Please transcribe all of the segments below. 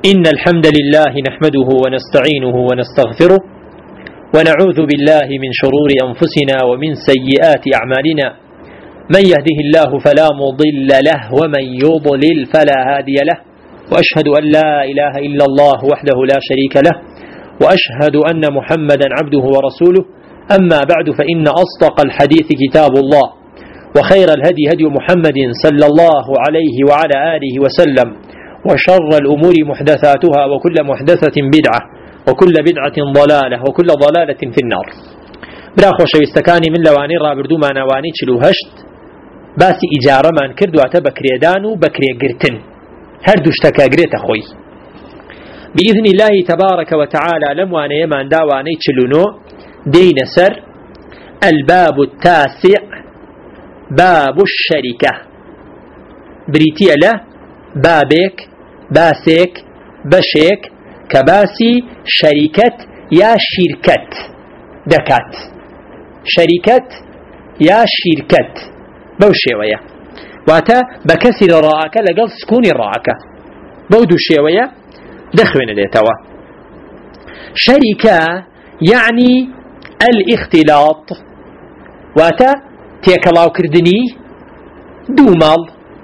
إن الحمد لله نحمده ونستعينه ونستغفره ونعوذ بالله من شرور أنفسنا ومن سيئات أعمالنا من يهده الله فلا مضل له ومن يضلل فلا هادي له وأشهد أن لا إله إلا الله وحده لا شريك له وأشهد أن محمدا عبده ورسوله أما بعد فإن أصدق الحديث كتاب الله وخير الهدي هدي محمد صلى الله عليه وعلى آله وسلم وشر الأمور محدثاتها وكل محدثة بدعة وكل بدعة ضلالة وكل ضلالة في النار. براخو شويستكاني من لواني رابردو ما نواني چلو هشت باسي إجارة من كردو أتا بكري دانو بكري قرتن هردوش تكاقريت أخوي بإذن الله تبارك وتعالى لمواني يمان داواني چلونو دين سر الباب التاسع باب الشركة بريتيا له بابك باسك بشك كباسي شركة يا شركة دكات شركة يا شركة بوشيوية واتا بكسر راعك لقل سكون راعك بودو شيوية دخوين ديتوا شركة يعني الاختلاط واتا تيكلاو كردني دومال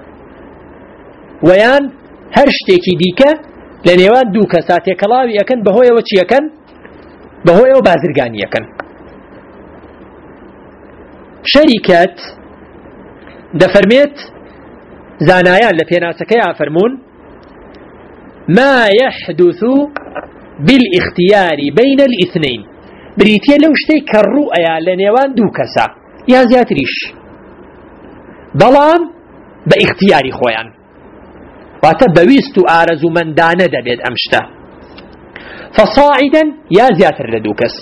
ويان هرشتێکی دیکە لە نێوان دوو کەسا تێکەڵاوی ئەکەن بەهۆیەوە چیەکەن بەهۆیەوە بازرگانیەکەن. شەریکەت دەفەرمێت زانایان لە پێناسەکەی فەرموون ما يحدث بالاختيار بين الاثنين بریتیە لەو شتەی کە ڕوئەیە لە نێوان دوو کەسا یا زیاتریش بەڵام بە ئیختیاری خۆیان واتا بويست آرزو من دانه دبيد أمشتا فصاعدا يا زياتر لدوكس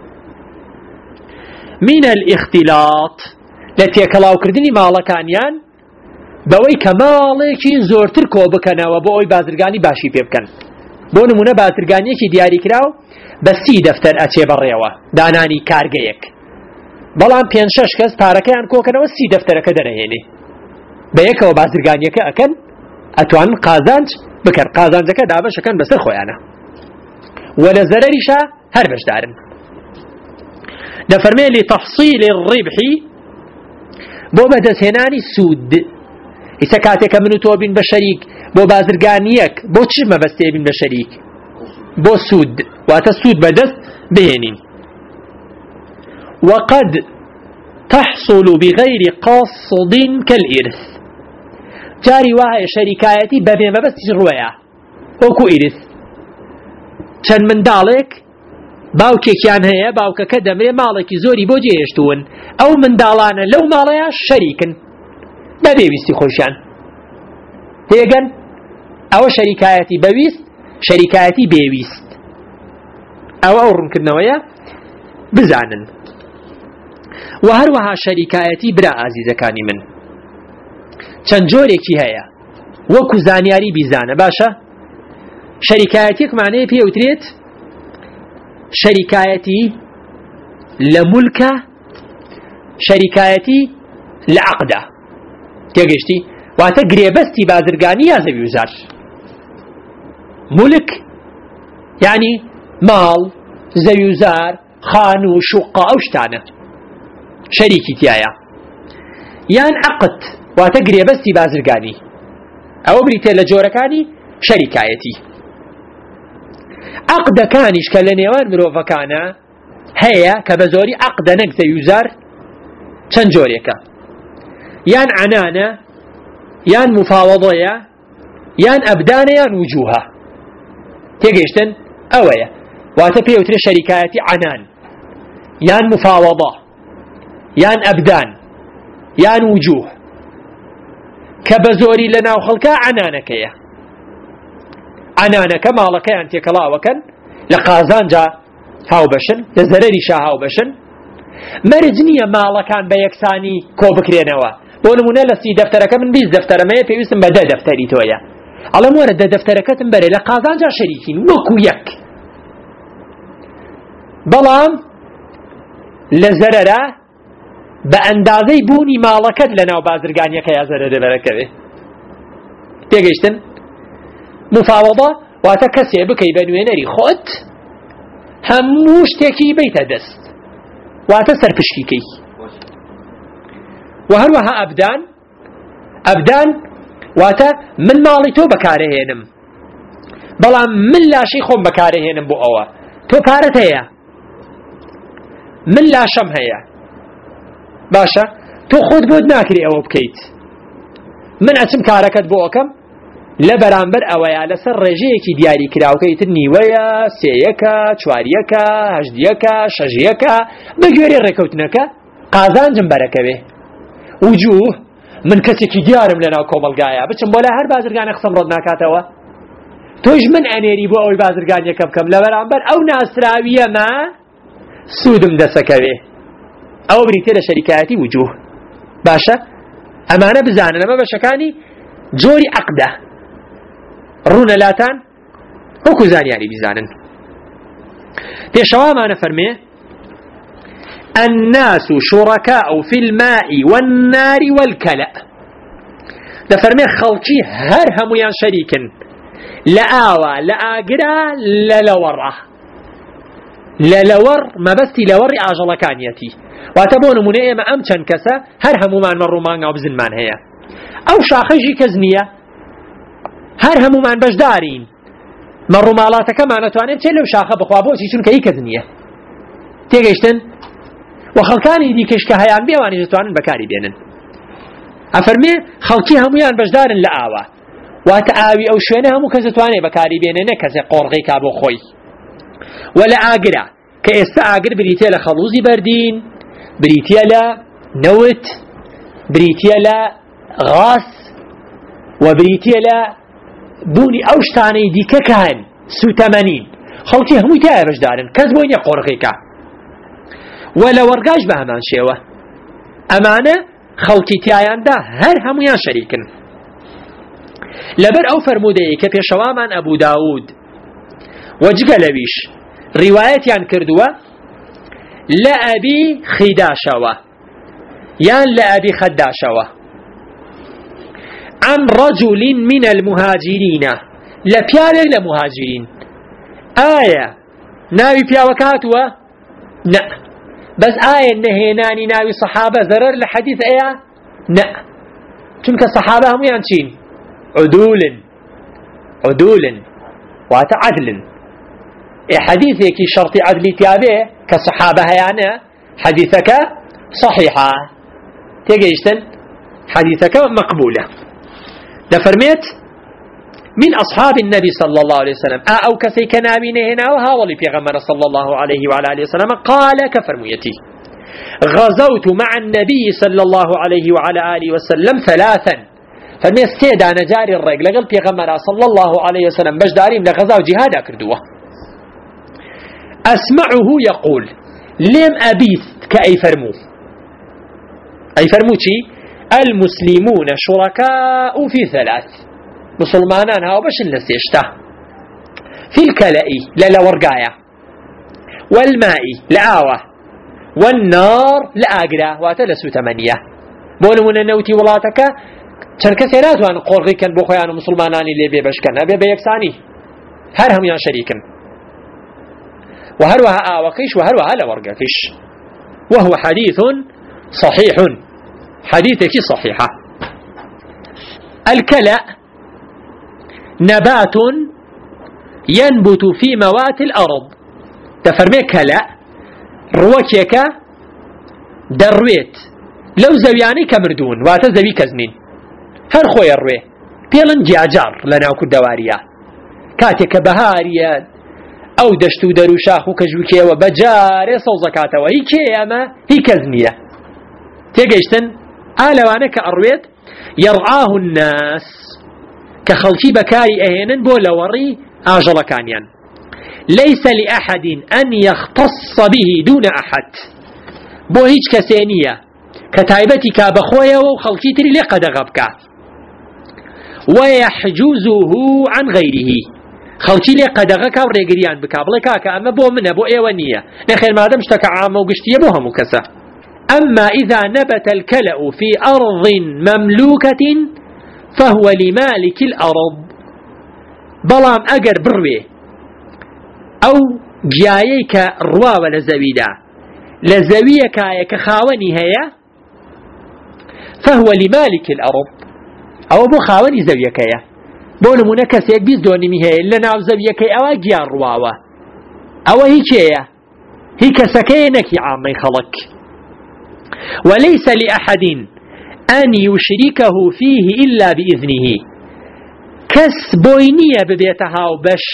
من الاختلاط لتيكلاو كردني مالكانيان بوي كمالكي زورتر كوبكنا وبوي بازرگاني باشي بيبكن بو نمونه بازرگاني كي دياري كراو بسي دفتر اتي بريوه داناني كارگيك بلان پێنج-شەش کەس پارەکەیان کۆکەنەوە سی دەفتەرەکە دەرەهێنێ بەیەکەوە بازرگانیەکە ئەکەن ئەتوان قازانج بکەن قازانجەکە دابەشەکەن بەسەر خۆیانە وەلە زەرەریشە هەر بەشدارن. دەفەرمێ لتەحصیل الربح بۆ بەدەستهێنانی سوود ئیسە کاتێکە من و تۆ بین بە شەریک بۆ بازرگانیەک بۆ چ مەبەستێ بین بە شەریک بۆ سوود واتە سوود بەدەست بهێنین. وقد تحصل بغير قصد كالإرث جاري وهي شركايتي ببين ما بس جرويا وكو إرث چەند منداڵێک باوکێکیان هەیە باوکەکە دەمرێ ماڵێکی زۆری بۆ جێهێشتوون ئەو منداڵانە لەو ماڵەیە شەریکن بە بێویستی خۆشیان تێگەن ئەوە شەریکایەتی بەویست شەریکایەتی بێویست ئەوە ئەو ڕوونکردنەوەیە بزانن. و هەروەها شەریکایەتی برا ئازیزەکانی من چەند جۆرێکی هەیە وەکو زانیاری بیزانە باشە. شەریکایەتێک معنەیە پێوترێت شەریکایەتی لە مولکە شەریکایەتی لە عەقدە تێگەیشتی واتە گرێبەستی بازرگانی یا زەویوزار. مولک یعنی ماڵ زەویوزار خان و شوقە ئەو شتانە شەریکی تایە یان عەقد واتە گرێبەستی بازرگانی ئەوە بریتێ لە جۆرەکانی شەریکایەتی. عەقدەکانیش کە لە نێوان مرۆڤەکانە هەیە کە بە زۆری عەقدە نەک زەویوزار چەند جۆرێکە یان عنانە یان مفاوەضەیە یان ئەبدانە یان وجوهە تێگەیشتن ئەوەیە واتە پێوترێ شەریکایەتی عنان یان مفاوەضە یان ئەبدان یان وجوه کە بە زۆری لە ناو خەڵکە عنانەکەیە. عنانەکە ماڵەکەیان تێکەڵاوەکەن لە قازانجا هاوبەشن لە زەرەریشا هاوبەشن مەرج نییە ماڵەکان بە یەکسانی کۆ بکرێنەوە. بۆ نمونە لە سی دەفتەرەکە من 20 دەفتەرەمەیە پێویستم بە 10 دەفتەری تۆیە ئەڵەم وەرە 10 دەفتەرەکەتم بەرێ لە قازانجا شەریکین وەکو یەک بەڵام لە زەرەرە بە ئەندازەی بوونی ماڵەکەت لە ناو بازرگانیەکە یا زەرەرە بەرەکەوێ تێگەیشتن. مفاوضە واتە کەسێ بکەی بە نوێنەری خۆت هەموو شتێکی بیتە دەست واتە سەرپشکیکەی. و هەروەها ئەبدان واتە من ماڵی تۆ بەکارەهێنم بەڵام من لاشەی خۆم بەکارەهێنم بۆ ئەوە تۆ پارەت هەیە من لاشەم هەیە باشە تۆ خۆت بۆت ناکری ئەوە بکەیت من ئەچم کارەکەت بۆ ئەەکەم لە بەرامبەر ئەوەیە لەسەر ڕێژەیەکی دیاری کراوکەیتر نیوەیە سێیەکە چواریەکە هەژدیەکە شەژیەکە بەگوێرەی ڕێکەوتنەکە قازانجم بەرەکەوێ وجوه من کەسێکی دیارم لەناو کۆمەلگایە بچم بۆ لە هەر بازرگانە قسەم ڕۆت ناکاتەوە تۆش من ئەنێری بۆ ئەوەی بازرگانیەکە بکەم لە بەرامبەر ئەو ناسراویەمە سوودم دەسەکەوێ ئەوە بریتێ لە شەریکایەتی وجوه باشە ئەمانە بزانن ئەمە بەشەکانی جۆری عەقدە ڕوونە لاتان وەکو زانیاری بزانن. پێشەوامانە فەرمێ الناس شركاء في الماء والنار والكلأ دەفەرمێ خەڵکی هەر هەمویان شەریکن لە ئاوا لە ئاگرا لە لەوەڕە لە لەوەڕ مەبەستی لەوەڕی ئاژەڵەکانیەتی واتە بۆ نمونە ئێمە ئەم چەند کەسە هەر هەمومان مەڕوومانگا و بزنمان هەیە ئەو شاخەژی کەس نییە هەر هەمومان بەشدارین مەڕووماڵاتەکەمان نەتوانێت چێ لەو شاخە بخوا بۆچی چونکە هی کەس نییە تێگەیشتن و خەڵکانی دیکەش کە هەیان بێوانی دەتوانن بەکاری بێنن ئەفەرمێ خەڵکی هەمویان بەشدارن لە ئاوا واتە ئاوی ئەو شوێنە هەموو کەس دەتوانێت بەکاری بێنێ نە کەسێک قۆڕغی کا بۆ خۆی و لە ئاگرە کە ئێستا ئاگر بریتە لە خەڵوزی بەردین بریتە لە نەوت بریتە لە غاس و بریتە لە بوونی ئەو شتانەی دیکە کە هەن سوتەمەنین خەڵکی هەمووی تایە بەشدارن کەس بۆی نییە قۆڕغی کا و لە وەرگاش بە هەمان شێوە ئەمانە خەڵکی تایاندا هەر هەمویان شەریکن لەبەر ئەو فەرمودەیە کە پێشەوامان ئەبوو داود وەجگە لەویش ڕیوایەتیان کردووە لە ئەبی خیداشەوە یان لە ئەبی خەداشەوە عن رجل من المهاجرين لە پیاوێک لە مهاجرین ئایا ناوی پیاوەکە هاتووە؟ نە بەس ئایا نەهێنانی ناوی سەحابە زەرەر لە حەدیث ئەیە؟ نە چونکە سەحابە هەمویان چین؟ عدولن واتە عەدلن حەدیثێکی شەرتی عەدلی تیابێ کە سەحابە هەیانە حەدیثەکە صحیحە تێگەیشتن حەدیثەکە مەقبولە دەفەرمێت من أصحاب النبي صلى الله عليه وسلم أو كسي كنابي نهنا وهاولي بيغمر صلى الله عليه وعلى آله وسلم قال كفرميتي غزوت مع النبي صلى الله عليه وعلى آله وسلم ثلاثا فالمستيد أنا جاري الرجل قال بيغمر صلى الله عليه وسلم بجدارين لغزا وجهاد أكردوه أسمعه يقول لم أبيث كأي فرمو أي فرموتي المسلمون شركاء في ثلاث مسلمانان هاو بشن لسيشتا في الكلأ للورقايا والماء لآوة والنار لآقرة واتلسو ثمانية بونمون النوتي ولاتك چەند کەسێنات وان قۆڕغی کەن بۆ خۆیان و مسلمانانی لێ بێ بەشکەن ئەبێ بە یەکسانی هەر هەمویان شەریکن و هەروەها ئاوەکەیش و هەروەها لە وەرگەکەیش وهو حديث صحيح حديثك صحيحة. الكلأ نبات ينبت في موات الأرض تفرمي كلأ روكيك درويت لو زوياني كمردون واتا زوي كزنين هر خوي الروي بيلن جاجار لنا وكو دواريا كاتك بهاريا او دشتو درو شاخو كجوكي وبجاري صوزكاتا وهي كياما هي كزنية تيجيشتن آلوانك أرويت يرعاه الناس كخلقي بكاري أهينن بولا وري آجل كانيان ليس لأحد أن يختص به دون أحد بو هيج كسينية كتايبتي كابخويا وخلقي تري لقد غبك ويحجزه عن غيره خلقي لقد غبك وريقريان بكابلك أما بو منه بو إيوانية نخير ما دمش تكعام وقشتية بوها مكسة. أما إذا نبت الكلأ في أرض مملوكة فهو لمالك الأرض بەڵام ئەگەر بڕوێ ئەو گیایەی کە ڕواوە لە زەویدا لە زەویەکایە کە خاوەنی هەیە فهو لمالك الأرض أو بو خاوەنی زەویەکەیە. بۆ نمونە کەسێک 20 دۆنیمی هەیە لە ناو زەویەکەی ئەوە گیان ڕواوە، ئەوە هی کێیە؟ هی کەسەکەیە نەکی عامەی خەڵک. وليس لأحد أن يشركه فيه إلا بإذنه. كس بوينية ببيتها وبش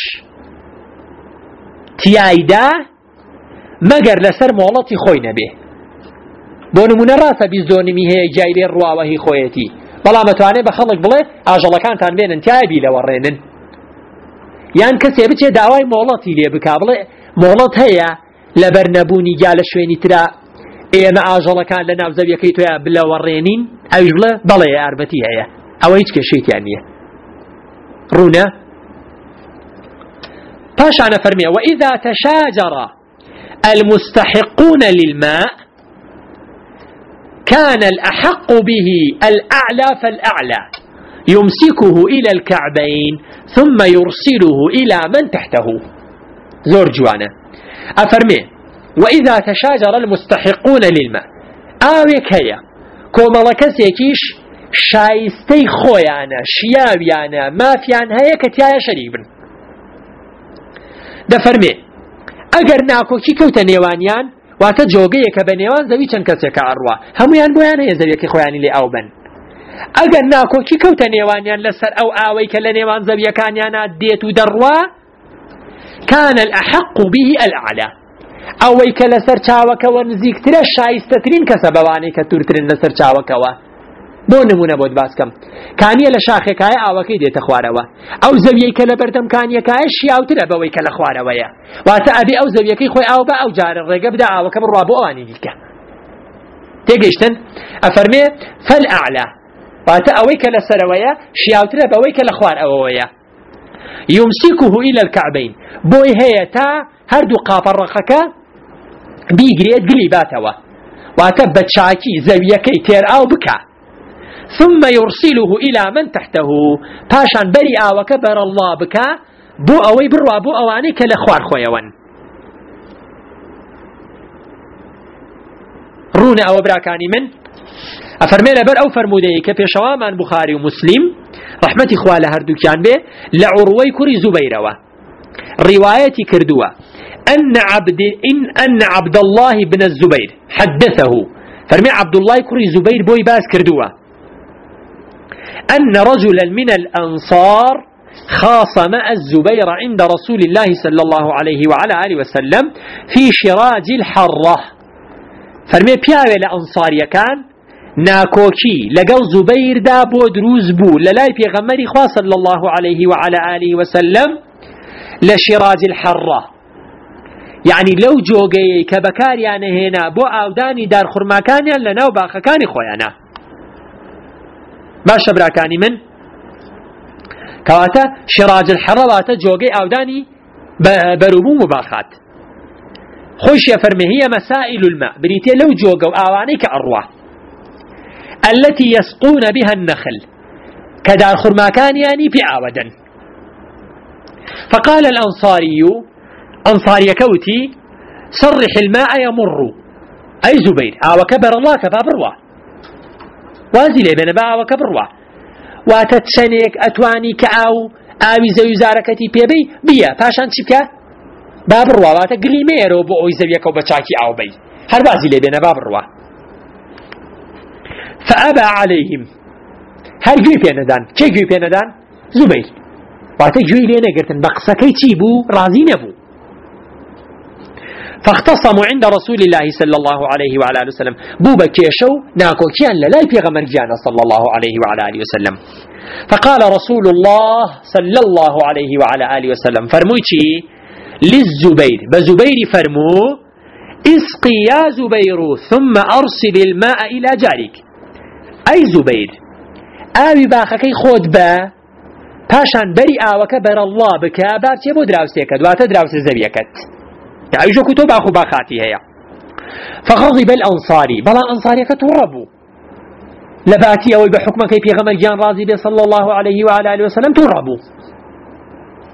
تيايدا مگر لسر مولتي خوينه به. بۆ نمونە ڕاستە 20 دۆنیمی هەیە جایرێ ڕواوە هی خۆیەتی، بەڵام ئەتوانێ بە خەڵک بڵێ ئاژەڵەکانتان بێنن تایبی لەوەڕێنن. یان کەسێ بچێ داوای مۆڵەتی لێ بکا بڵێ مۆڵەت هەیە لەبەر نەبوونی گیا لە شوێنی ترا ئێمە ئاژەڵەکان لە ناو زەویەکەی تۆیە بلەوەڕێنین، ئەویش بڵێ بەڵێ یارمەتی هەیە، ئەوە هیچ کێشەیەکیان نییە. ڕوونە؟ پاشانە فەرمێ وإذا تشاجر المستحقون للماء كان الأحق به الأعلى فالأعلى يمسكه إلى الكعبين ثم يرسله إلى من تحته. زور جوانا أفرمي وإذا تشاجر المستحقون للماء آويك هيا كومالكسيكيش شايستي خويانا شياويانا مافيان هيا كتيايا شريبن دفرمي أجر ناكو كي كوتا نيوانيان واتە جۆگەیەکە بە نێوان زەوی چەند کەسێکە ئەڕوا هەمویان بۆیان هەیە زەویەکەی خۆیانی لێ ئاو بن. ئەگەر ناکۆکی کەوتە نێوانیان لەسەر ئەو ئاوەی کە لە نێوان زەویەکانیانە دێت و دەڕوا كان الأحق به الأعلى ئەوەی کە لەسەر چاوەکەوە نزیکترە شایستەترین کەسە بەوانەی کە توورترن لەسەر چاوەکەوە. بۆ نمونە بۆت باسکەم کانیە لە شاخێکایە ئاوەکەی دێتە خوارەوە، ئەو زەویەی کە لە بەردەم کانیەکایە شیاوترە بەوەی کە لە خوارەوەیە، واتە ئەبێ ئەو زەویەکەی خۆی ئاو بە ئەو جارە ڕێگە بدە ئاوەکە بڕوا بۆ ئەوانی دیکە. تێگەیشتن؟ ئەفەرمێ فالأعلى واتە ئەوەی کە لەسەرەوەیە شیاوترە بەوەی کە لە خوارەوەیە. يمسكه إلى الكعبين بۆی هەیە تا هەردوو قاپەڕەخەکە بیگرێت گلی باتەوە، واتە بە چاکی زەویەکەی تێر ئاو بکە. ثم يرسله إلى من تحته پاشان بەری ئاوەکە بەرەڵا بکە بۆ ئەوەی بڕوا بۆ ئەوانەی کە لە خوار خۆیەوەن. ڕوونە ئەوە براکانی من؟ ئەفەرمێ لەبەر ئەو فەرمودەیە کە پێشەوامان بوخاری و مسلیم ڕەحمەتی خوا لە هەردووکیان بێ لە عوروەی کوڕی زوبەیرەوە ڕیوایەتی کردووە أن عبد الله بن الزبير حدثه فەرمێ عبد الله کوڕی زوبەیر بۆی باس کردووە أن رجلا من الأنصار خاصم الزبير عند رسول الله صلى الله عليه وعلى آله وسلم في شراج الحرة فرمي بياوي لأنصاريا كان ناكوكي لقل زبير دا بود روزبو للاي بيغمري خوا صلى الله عليه وعلى آله وسلم لشراج الحرة يعني لو جوغي كبكاريان هنا بو أوداني دار خرماكانيان لناو باخكاني خويانا باشە براکانی من کەواتە شراج الحەڕەواتە جۆگەی ئاودانی بەروبوو مباخات خۆشیە فەرمێ هي مسائل الماء بریتێ لەو جۆگە و ئاوانەی کە ئەڕوا التي يسقون بها النخل کە دار خورماکانیانی پێ ئاوەدەن. فقال الأنصاري أنصاري كوتي صرح الماء يمر أي زبير ئاوەکە بەرەڵا کە با بڕوا وازی لێ بێنە بە ئاوەکە بڕوا واتە چەندێک ئەتوانی کە ئاوی زەوی زارەکەتی پێبەی بیە پاشان چی بکە با بڕوا واتە گلیمێرەوە بۆ ئەوی زەویەکە و بە چاکی ئاو بەی هەر وازی لێ بێنە با بڕوا. فأبى عليهم هەر گوێی پێنەدان کێ گوێی پێنەدان؟ زوبەیر واتە گوێی لێ نەگرتن بە قسەکەی چی بوو ڕازی نەبوو. فاختصموا عند رسول الله صلى الله عليه وعلى آله وسلم بوبا كيشو ناكوكيان للاي بيغمر جانا صلى الله عليه وعلى آله وسلم. فقال رسول الله صلى الله عليه وعلى آله وسلم فرمويتي للزبير بزبير فرمو اسقي يا زبير ثم أرسل الماء إلى جارك أي زبير آوي باخكي خود با پاشان بری آوكا بر الله بكا بارتي بو دراوسيكت واتا دراوس زبيكت تعيشو كتب أخو باخاتي هيا. فغضب الأنصاري بلا أنصاري كتوربو لباتي أوي بحكمك بيغمر جان رازي بي صلى الله عليه وعلى آله وسلم توربو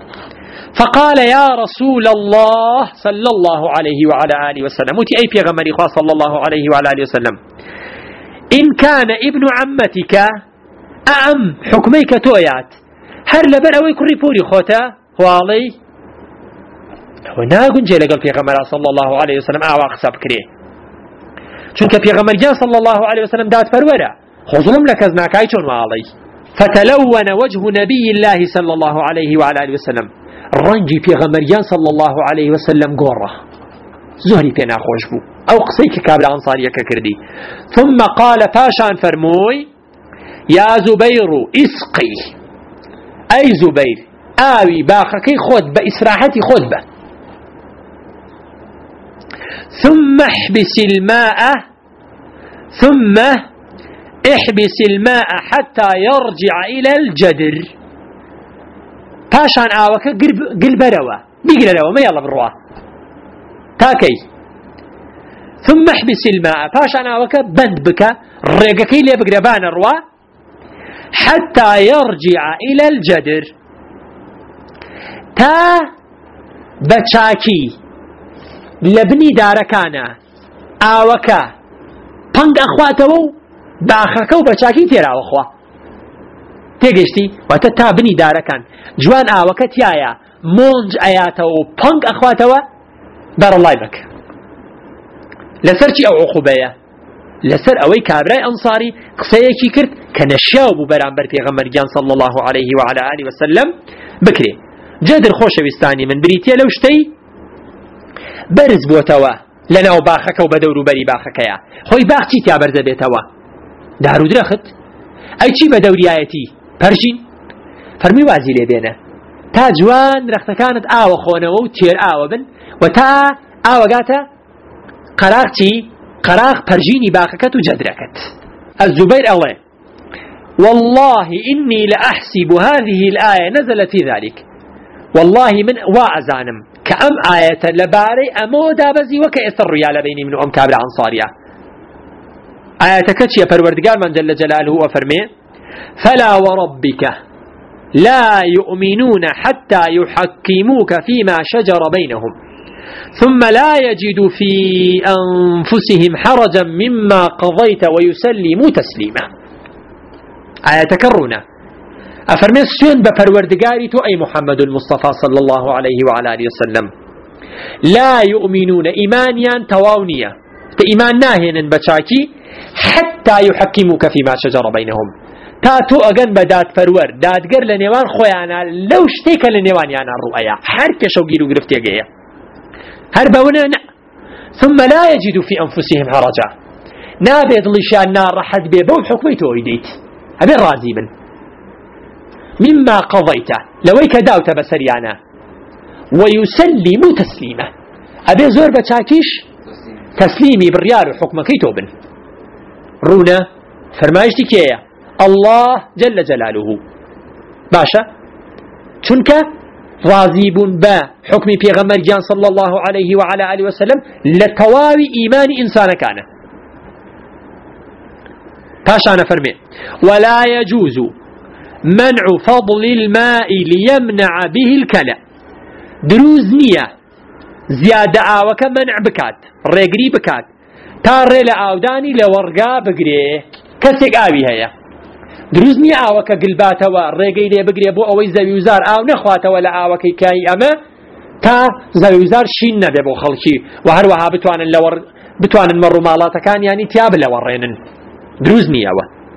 فقال يا رسول الله صلى الله عليه وعلى آله وسلم وتي أي بيغمري خواه صلى الله عليه وعلى آله وسلم إن كان ابن عمتك أعم حكميك تويات هر لبر أوي كوري بوري خوتا والي وناقن جي لقل بيغمر صلى الله عليه وسلم أعواق سبكري چونك بيغمر صلى الله عليه وسلم دات فرورا خظلم لكزناك عيشون والي فتلون وجه نبي الله صلى الله عليه وعلى آله وسلم رنجي بيغمريان صلى الله عليه وسلم قوره زهري بينا خوش بو أو قصيك كابل أنصاريك كردي ثم قال باشان فرموي يا زبير اسقي أي زبير آوي باخكي خود بإسراحتي خود به ثم احبس حتى يرجع إلى الجدر پاشان آوكا قلبروا بيقلروا ما يلا بالروا تاكي ثم احبس الماء پاشان آوكا بند بك ريقكي لي بقربان الروا حتى يرجع إلى الجدر تا بچاكي لبني داركانا آوكا پنگ أخواتو باخكو بچاكي تيرا أخوا تێگەشتی واتە تا بنی دارەکان جوان ئاوەکە تایە مۆنج ئەیاتەوە و پەنگ ئەخواتەوە بەڕەڵای بکە لەسەر چی ئەو عوقوبەیە لەسەر ئەوەی کابرای ئەنساری قسەیەکی کرد کە نەشیاو بوو بەرامبەر پێغەمبەرگیان صلی الله عليه وعلى آله وسلم بکرێ جەدر خۆشەویستانی من بریتیە لەو شتەی بەرز بووتەوە لەناو باخەکە و بە دەوروبەری باخەکەیە خۆی باخ چی تیا بەرزە بێتەوە دار و درەخت ئەی چی بە دەوریایەتی پەرژین فەرمی وازی لێ بێنە تا جوان درەختەکانت ئاوە خۆنەوە و تێر ئاوە بن و تا ئاوەگاتە قەراق چی قەراق پەرژینی باخەکەت و جەدرەکەت الزبير الله والله إني لأحسب هذه الآية نزلت في ذلك والله من وأزانم كأم آية لباري أمودا بزي وكأثر ريال بيني من أم كابر عنصارية آية كتشي پروردگار من جل جلاله وفرمي فلا وربك لا يؤمنون حتى يحكموك فيما شجر بينهم ثم لا يجدوا في أنفسهم حرجا مما قضيت ويسلموا تسليما آية تكرنا أفرمي السين بپروردگاري تو أي محمد المصطفى صلى الله عليه وعلى آله وسلم لا يؤمنون إيمانيا تواونيا إيمان ناهن بچاكي حتى يحكموك فيما شجر بينهم تاتو أغن بدات فرور دادگر لنوان خويانا لو شتيك لنوان يانا الرؤيا هر كشو گيرو گرفتي اگيا هر بونا ثم لا يجدوا في أنفسهم حرجا نابد لشان نار رحد بيبو حكميتو ايديت هبين راضي من مما قضيته لويك داوت بسريانا ويسلموا تسليما أبين زور بچاكيش تسليمي بالريال وحكمك يتوبن رونا فرمايشتي كيا الله جل جلاله باشا چونك راضيبون با حكم پیغمبر جان صلى الله عليه وعلى آله وسلم لتواوي إيمان إنسان كان باشا أنا فرمي ولا يجوز منع فضل الماء ليمنع به الكلى دروز نية زيادة آوك منع بكات ريقري بكات تاري لآوداني لورقا بقري كسك آوي هيا دروز نية آوك قلباتوا ريقي لي بقري بو أوي زويوزار آو نخواتوا لآوكي كاي أما تا زويوزار شين نبي بو خلقي وهروها بتوان المرو مالاتا كان يعني تياب لورينن دروز نية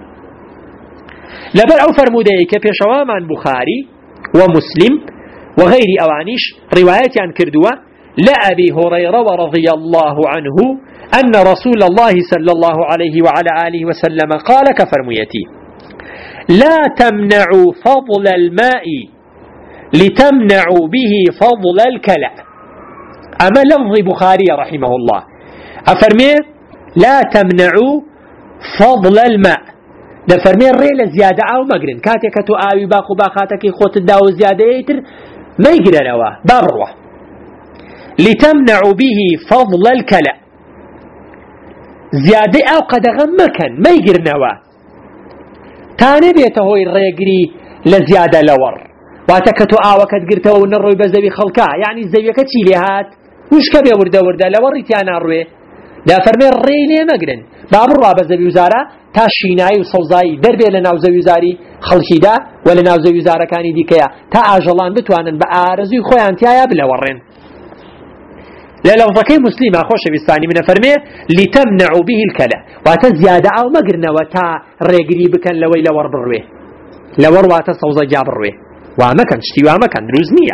لبر أو فرمودي كبيشوا من بخاري ومسلم وغير أوانيش روايات عن كردوة لأبي هريرة ورضي الله عنه أن رسول الله صلى الله عليه وعلى آله وسلم قال كفرميتي لا تمنعوا فضل الماء لتمنعوا به فضل الكلى أما لفظ بخاري رحمه الله أفرمي لا تمنعوا فضل الماء ده فرمي الرئيلة زيادة أو مقرن كاتك تو آوي باقو باقاتك خوت الداو زيادة يتر ما يقرن أوا بروه لتمنعوا به فضل الكلى زيادة أو قدغم مكان ما يقرن أوا تاني بيته الرقري لزيادة لور واتكتو آوكت قرتو ونروي بزوي خلقا يعني الزوية كتشي لهات وش كبير ورده لوريتيانا روي لا فرمي الريلي مقرن باب الرابع زوي وزارة تا شيناي وصوزاي دربي لناو زوي وزاري خلقي دا ولا ناو زوي وزارة كاني ديكيا تا آجلان بتوانن بآرزوي خويا انتيايا بلا ورين للفظكي مسلمة خوش بستاني من فرمي لتمنعوا به الكلا واتزيادة أو مقرنا وتا ريقري بكن لوي لور بروي لور واتا صوزا جابروي وامكن شتي وامكن روزنية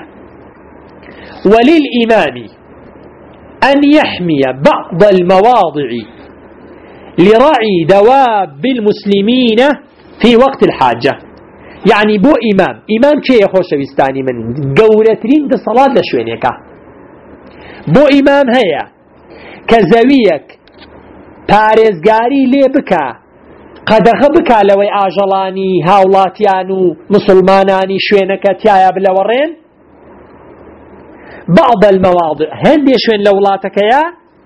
وللإمام أن يحمي بعض المواضع لرعي دواب المسلمين في وقت الحاجة يعني بو إمام كي يخوش بستاني من قولترين دي صلاة لشوينيكا بو إمام هيا كزويك پارێزگاری لێ بکە قەدەغە بکە لەوەی ئاژەڵانی هاوڵاتیان و مسلمانانی شوێنەکە تایە بلەوەڕێن بعض المواضع هەندێ شوێن لە وڵاتەکەیە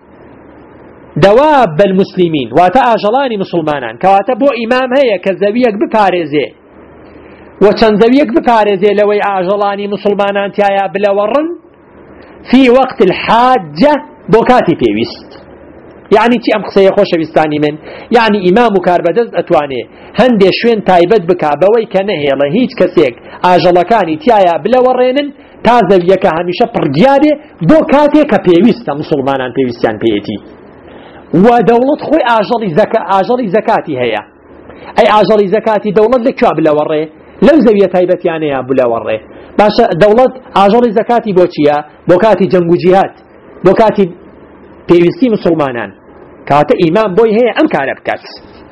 دواب المسلمين واتە ئاژەڵانی مسلمانان کەواتە بۆ ئیمام هەیە کە زەویەک بپارێزێ و چەند زەویەک بپارێزێ لەوەی ئاژەڵانی مسلمانان تایە بلەوەڕن في وقت الحاجة بوكاتي بيويست يعني تي أم قصية خوش بستاني من يعني إمام كاربدز أتواني هندي شوين تايبت بكا بوي كنهي الله هيج كسيك آجلكاني تيايا بلا ورينن تازل يكا هميشة پرجيادي بوكاتي كبيويست مسلمانان بيويستيان بيتي ودولة خوي آجلي زكاتي هيا أي آجلي زكاتي دولة لكوا بلا وري لو زوية تايبت يعني بلا وري باشا دولة آجلي زكاتي بوچيا بوكاتي جنگو جهاد بوكاتي بيويستي مسلمانان كاتا إمام بوي هي أم كان بكات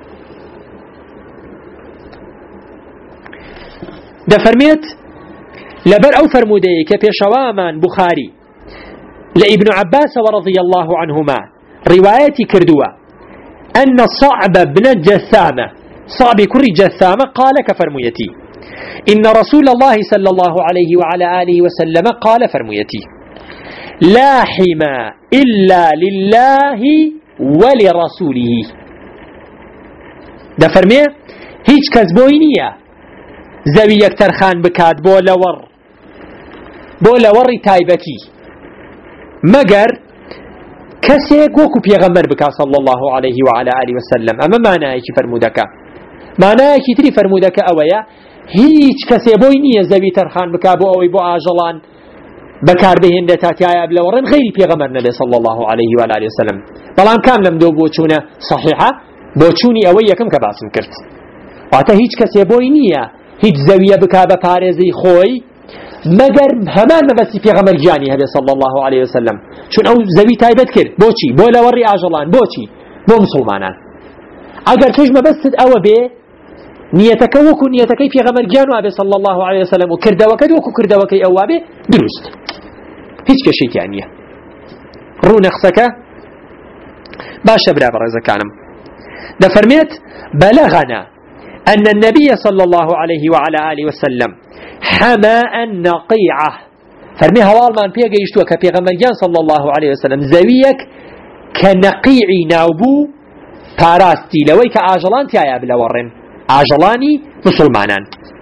دفرميت لبر أو فرمودي كبيشوامان بخاري لابن عباس ورضي الله عنهما روايتي كردوا أن صعب بن الجثامة صعب كر جثامة قال كفرميتي إن رسول الله صلى الله عليه وعلى آله وسلم قال فرميتي لا حما إلا لله ولرسوله ده فرمي هيج كذبوينية زوي يكتر خان بكات بولور تايبتي مگر كسيك وكو بيغمر بكا صلى الله عليه وعلى آله وسلم أما معناه كي فرمودك معناه كي تري فرمودك أويا هيج كسيبوينية زوي ترخان بكا بو أوي بو آجلان بكار بهن دتاتيا بلورن غير بيغمر نبي صلى الله عليه وعلى آله وسلم بلام كام لم دو بوچونه صحيحة بوچوني أوي كم كباسم كرت واتا هيج كسي بوينية هيج زوية بكا بپارزي خوي مگر همان مبسي بيغمر جاني هبي صلى الله عليه وسلم شون أو زوي تايبت كرت بوچي بو لوري آجلان بوچي بو مسلمانان اگر توش مبسد أو بي نيتك وكو نيتك في غمر جانو أبي صلى الله عليه وسلم وكردا وكد وكو كردا وكي أوابي درست هيك شيء يعني رونقسك باشا برا برزا كانم ده فرميت بلغنا أن النبي صلى الله عليه وعلى آله وسلم حماء النقيعة فرمي هوال من بيغا يشتوى كبيغمر جان صلى الله عليه وسلم زويك كنقيعي ناوبو باراستي لويك آجلان تيايا بلا ورن ئاژەڵانی مسلمانان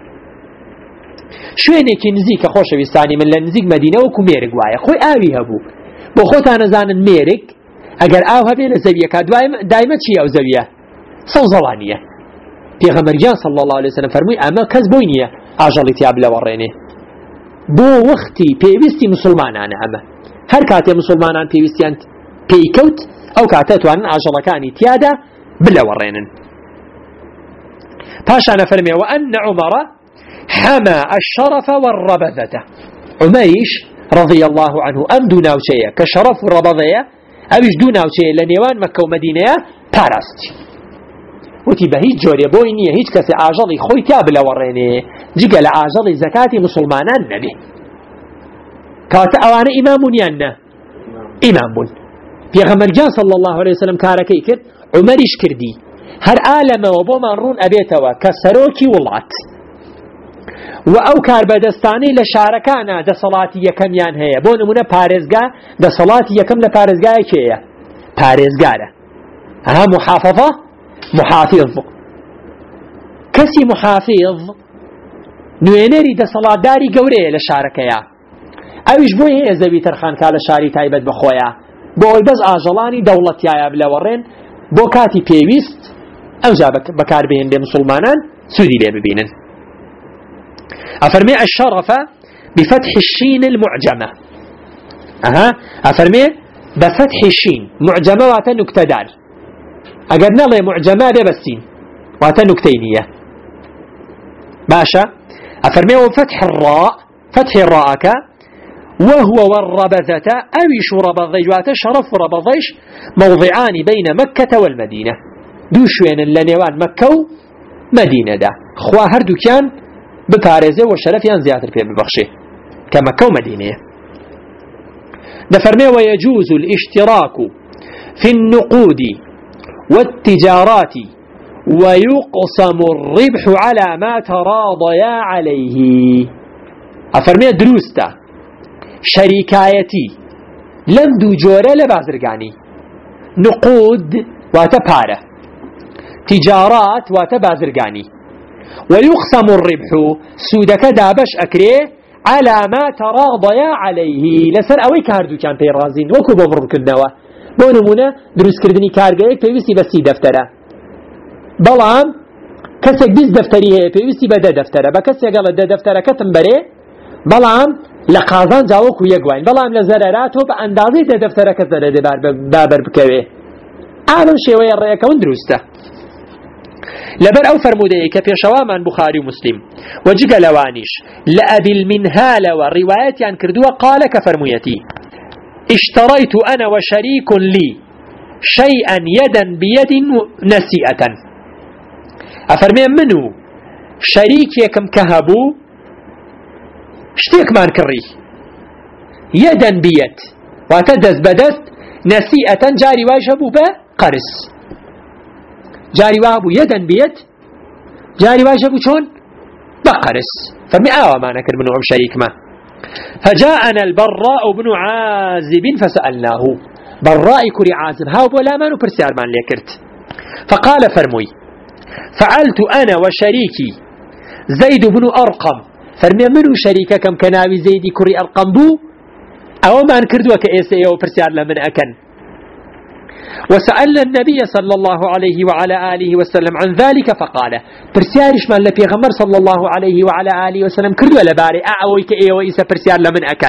شوێنێکی نزیکە خۆشەویستانی من لە نزیک مەدینە وەکو مێرگ وایە خۆی ئاوی هەبوو بۆ خۆتان نەزانن مێرگ ئەگەر ئاو هەبێ لە زەویەکە دایمە چیە ئەو زەویە سەوزەڵانیە پێغەمبەرگیان صلی الله عليه وسلم فەرمووی ئەمە کەس بۆی نییە ئاژەڵی تیا بلەوەڕێنێ بۆ وەختی پێویستی مسلمانانە ئەمە هەر کاتێ مسلمانان پێویستیان پێی کەوت ئەو کاتە توانن ئاژەڵەکانی تیادا بلەوەڕێنن باشا فرمي وأن عمر حمى الشرف والربذة عميش رضي الله عنه أم دوناو شيء كشرف الربذة أوش دوناو شيء لنيوان مكة ومدينة باراست وتي بهيج جوري بوينية هيج كسي عاجلي خوي تابلا وريني جيقل عاجلي زكاة مسلمانان نبي كات أوان إمام يانا إمام في غمرجان صلى الله عليه وسلم كاركي كرد عمرش كردي هر عالمه و بۆ من ڕوون ئەبێتەوە کە سەرۆکی وڵات و ئەو کاربەدەستانەی لە شارەکانە دەسەڵاتی یەکەمیان هەیە بۆ نمونە پارێزگا دەسەڵاتی یەکەم لە پارێزگایە کێیە پارێزگارە ها محافظة محافظ کەسی محافظ نوێنەری دەسەڵاتداری گەورەیە لە شارەکەیە ئەویش بۆی هەیە زەوی تەرخانکا لە شاری تایبەت بخۆیە بۆ ئەوی بەس ئاژەڵانی دەوڵەتیایە بلەوەڕێن بۆ کاتی پێویست ئەوجا بەکاربهێن بێ مسلمانان سوودی لێ ببینن. أفرمي الشرف بفتح الشين المعجمة أفرمي بفتح الشين معجمة واتا نكتدار أقد نالي معجمة ببسين واتا نكتينية باشا. أفرمي وفتح الراء فتح الراءك وهو والربذة أويش ربضيش واتا شرف ربضيش موضعان بين مكة والمدينة دوشوين اللنوان مكة ومدينة دا خوا هردو كان بپارێزێ و شەرەفیان زیاتر پێ ببەخشێ کە مەکە و مەدینەیە. دەفەرمێ ويجوز الاشتراك في النقود والتجارات ويقسم الربح على ما تراضيا عليه. أفرمي دروستا شركايتي لم دو جورة لبازرقاني نقود واتبارة تجارات واتبازرقاني ويقسم الربح سودك دابش أكريه على ما تراضيا عليه لسر أوي كاردو كان بيرازين وكو بمر كردنوا بونمونا دروس كردني كارجايك بيوسي بسي دفتره بلام كسك بيز دفتري هي بيوسي بدا دفتره بكسي قال دا دفتره كتم بري بلام لقازان جاوكو يقوين بلام لزراراتو باندازي دا دفتره كزره بابر بكوي أعلم شيء ويا الرأي كون دروسته لبر أو فرموديك في شوامان بخاري ومسلم وجق لوانيش لأبي المنهال والروايات عن كردوة قال كفرميتي اشتريت أنا وشريك لي شيئا يدا بيد نسيئة. أفرمي منو شريك يكم كهبو اشتيك مان كري يدا بيد وتدز بدست نسيئة جاري واجبو بقرس جاري وابو يدا بيد جاري واجبو شون بقرس فرمي ما نكر منو شريك ما. فجاءنا البراء بن عازب فسألناه براء كري عازب هاو بولا ما نبرسيار مان ليكرت فقال فرمي فعلت أنا وشريكي زيد بن أرقم فرمي منو شريككم كناوي زيد كري أرقم بو أو ما انكردوا كإيسي وبرسيار لمن أكن. وسألنا النبي صلى الله عليه وعلى آله وسلم عن ذلك فقال برسيارش من لبي غمر صلى الله عليه وعلى آله وسلم كردوا لباري أعويك إيه وإيسا برسيار لمن أكن.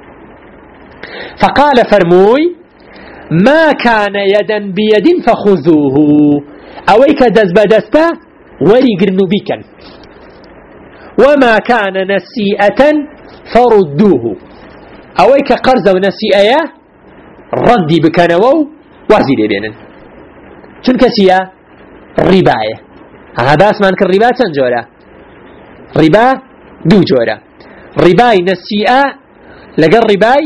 فقال فرموي ما كان يدا بيد فخذوه أويك دز بدستا ورقرنوا بكا وما كان نسيئة فردوه أويك قرز ونسيئة ردي بكنوو وازي لبينن چون كسيا رباية هذا اسمان كالربا تنجورا ربا دو جورا رباي نسيئة لقى الرباي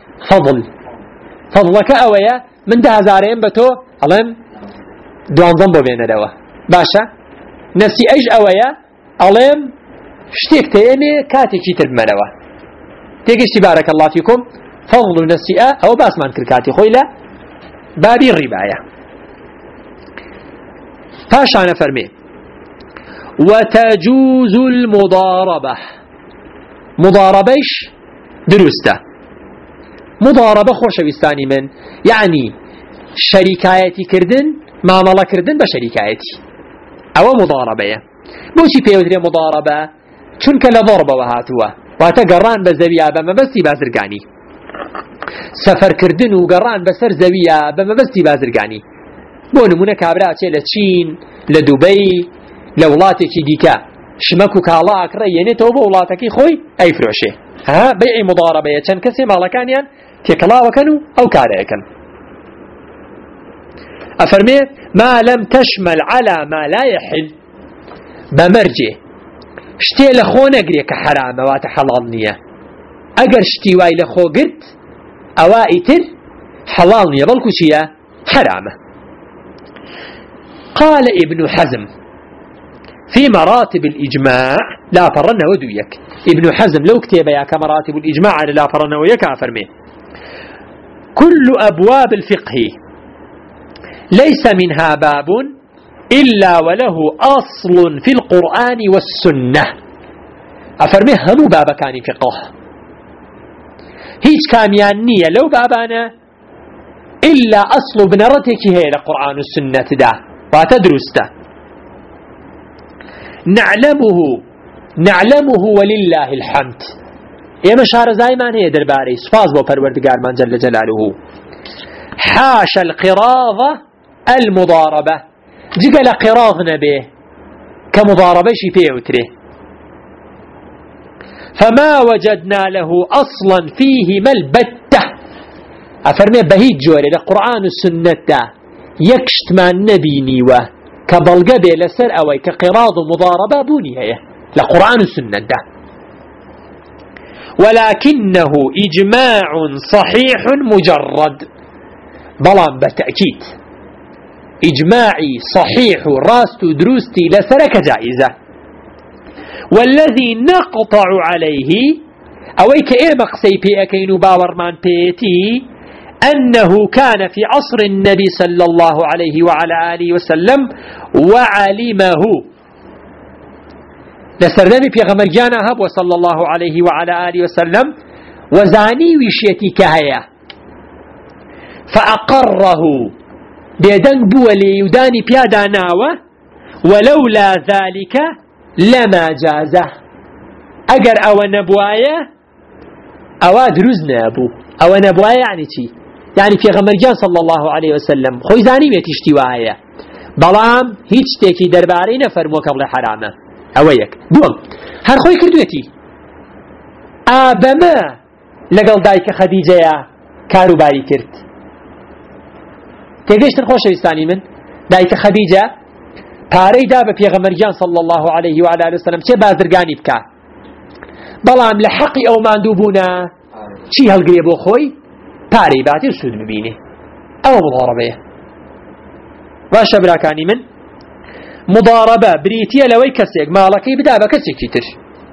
فضلك أويا من ده هزارين بتو ألم دوان ضمبو بين دوا باشا نسيئة أويا ألم شتيك تيني كاتي كيتر بمنوا تيجي بارك الله فيكم فضل نسيئة أو باسمان كالكاتي خويلة بابي الرباية. فاشان فرمي وتجوز المضاربة مضاربيش درسته مضاربة خوش بستاني من يعني شركايتي كردن معاملة كردن بشركايتي أو مضاربة بوشي بيوتري مضاربة چونك لضربة وهاتوا واتقران بزبيا بما بستي بازرقاني سفر كردن وقران بسر زوية بما بستي بازرقاني بۆ نمونە کابراچێ لە چین لە دوبەی لە وڵاتێکی دیکە شمەک و کاڵا ئاکڕە یێنێتەوە بۆ وڵاتەکەی خۆی ئەیفرۆشێ بەیعی مضاربەیە چەند کەسێ ماڵەکانیان تێکەڵاوەکەن و ئەو کارەیەکەن. ئەفەرمێ ما لم تشمل على ما لا يحل بەمەرجێ شتێ لە خۆ نەگرێ کە حرامە واتە حەڵاڵ نییە ئەگەر شتی وای لە خۆ گرت ئەوا ئیتر حەڵاڵ نییە بەڵکو چییە حرامە. قال ابن حزم في مراتب الإجماع لا فرنا ودويك ابن حزم لو كتب يا كمراتب الإجماع على لا فرنا ويك أفرمي كل أبواب الفقه ليس منها باب إلا وله أصل في القرآن والسنة أفرمي همو بابا كاني فقه هيج كاميان نية لو بابانا إلا أصل بنرتك هي القرآن والسنة دا وتدرسته نعلمه ولله الحمد إما شار زايمان هي درباري سفاز بو پروردگار من جل جلاله حاش القراضة المضاربة جقل قراضنا به كمضاربة شي فيه وتره فما وجدنا له أصلا فيه البتة أفرمي بهيج جوري لقرآن السنة يكشت ما نبيني كبلغة لسر أوي كقراض مضاربة بوني هي لقرآن السنة ده. ولكنه إجماع صحيح مجرد بلان بالتأكيد إجماعي صحيح راست دروستي لسرك جائزة والذي نقطع عليه أويك إيه مقسي بي أكين باورمان بيتي أنه كان في عصر النبي صلى الله عليه وعلى آله وسلم وعلمه لسردمي في غمرجانا هب وصلى الله عليه وعلى آله وسلم وزاني وشيتي كهيا فأقره بيدنب ولي يداني بيادا ناوة ولولا ذلك لما جازه أجر أو نبوايا أو دروز نابو أو نبوايا يعني شي يعني في غمرجان صلى الله عليه وسلم خوي زاني بيتشتي وايا بلام هيج تيكي درباري نفرمو قبل حرامه أويك دوم هر خوي كردوتي آبما لقل دايك خديجة يا كاروباري كرت تيجيش تنخوش ويستاني من دايك خديجة پارەی دا بە پێغەمبەریان صلى الله عليه وعلى آله وسلم چه بازرگانی بکە بەڵام لە حەقی ئەو ماندوو بوونە چی هەڵگرێ بۆ خۆی پارەی باتێ سوود ببینێ ئەوە مضاربەیە باشە براکانی من مضاربە بریتیە لەوەی کەسێک ماڵەکەی بدا بە کەسێکی تر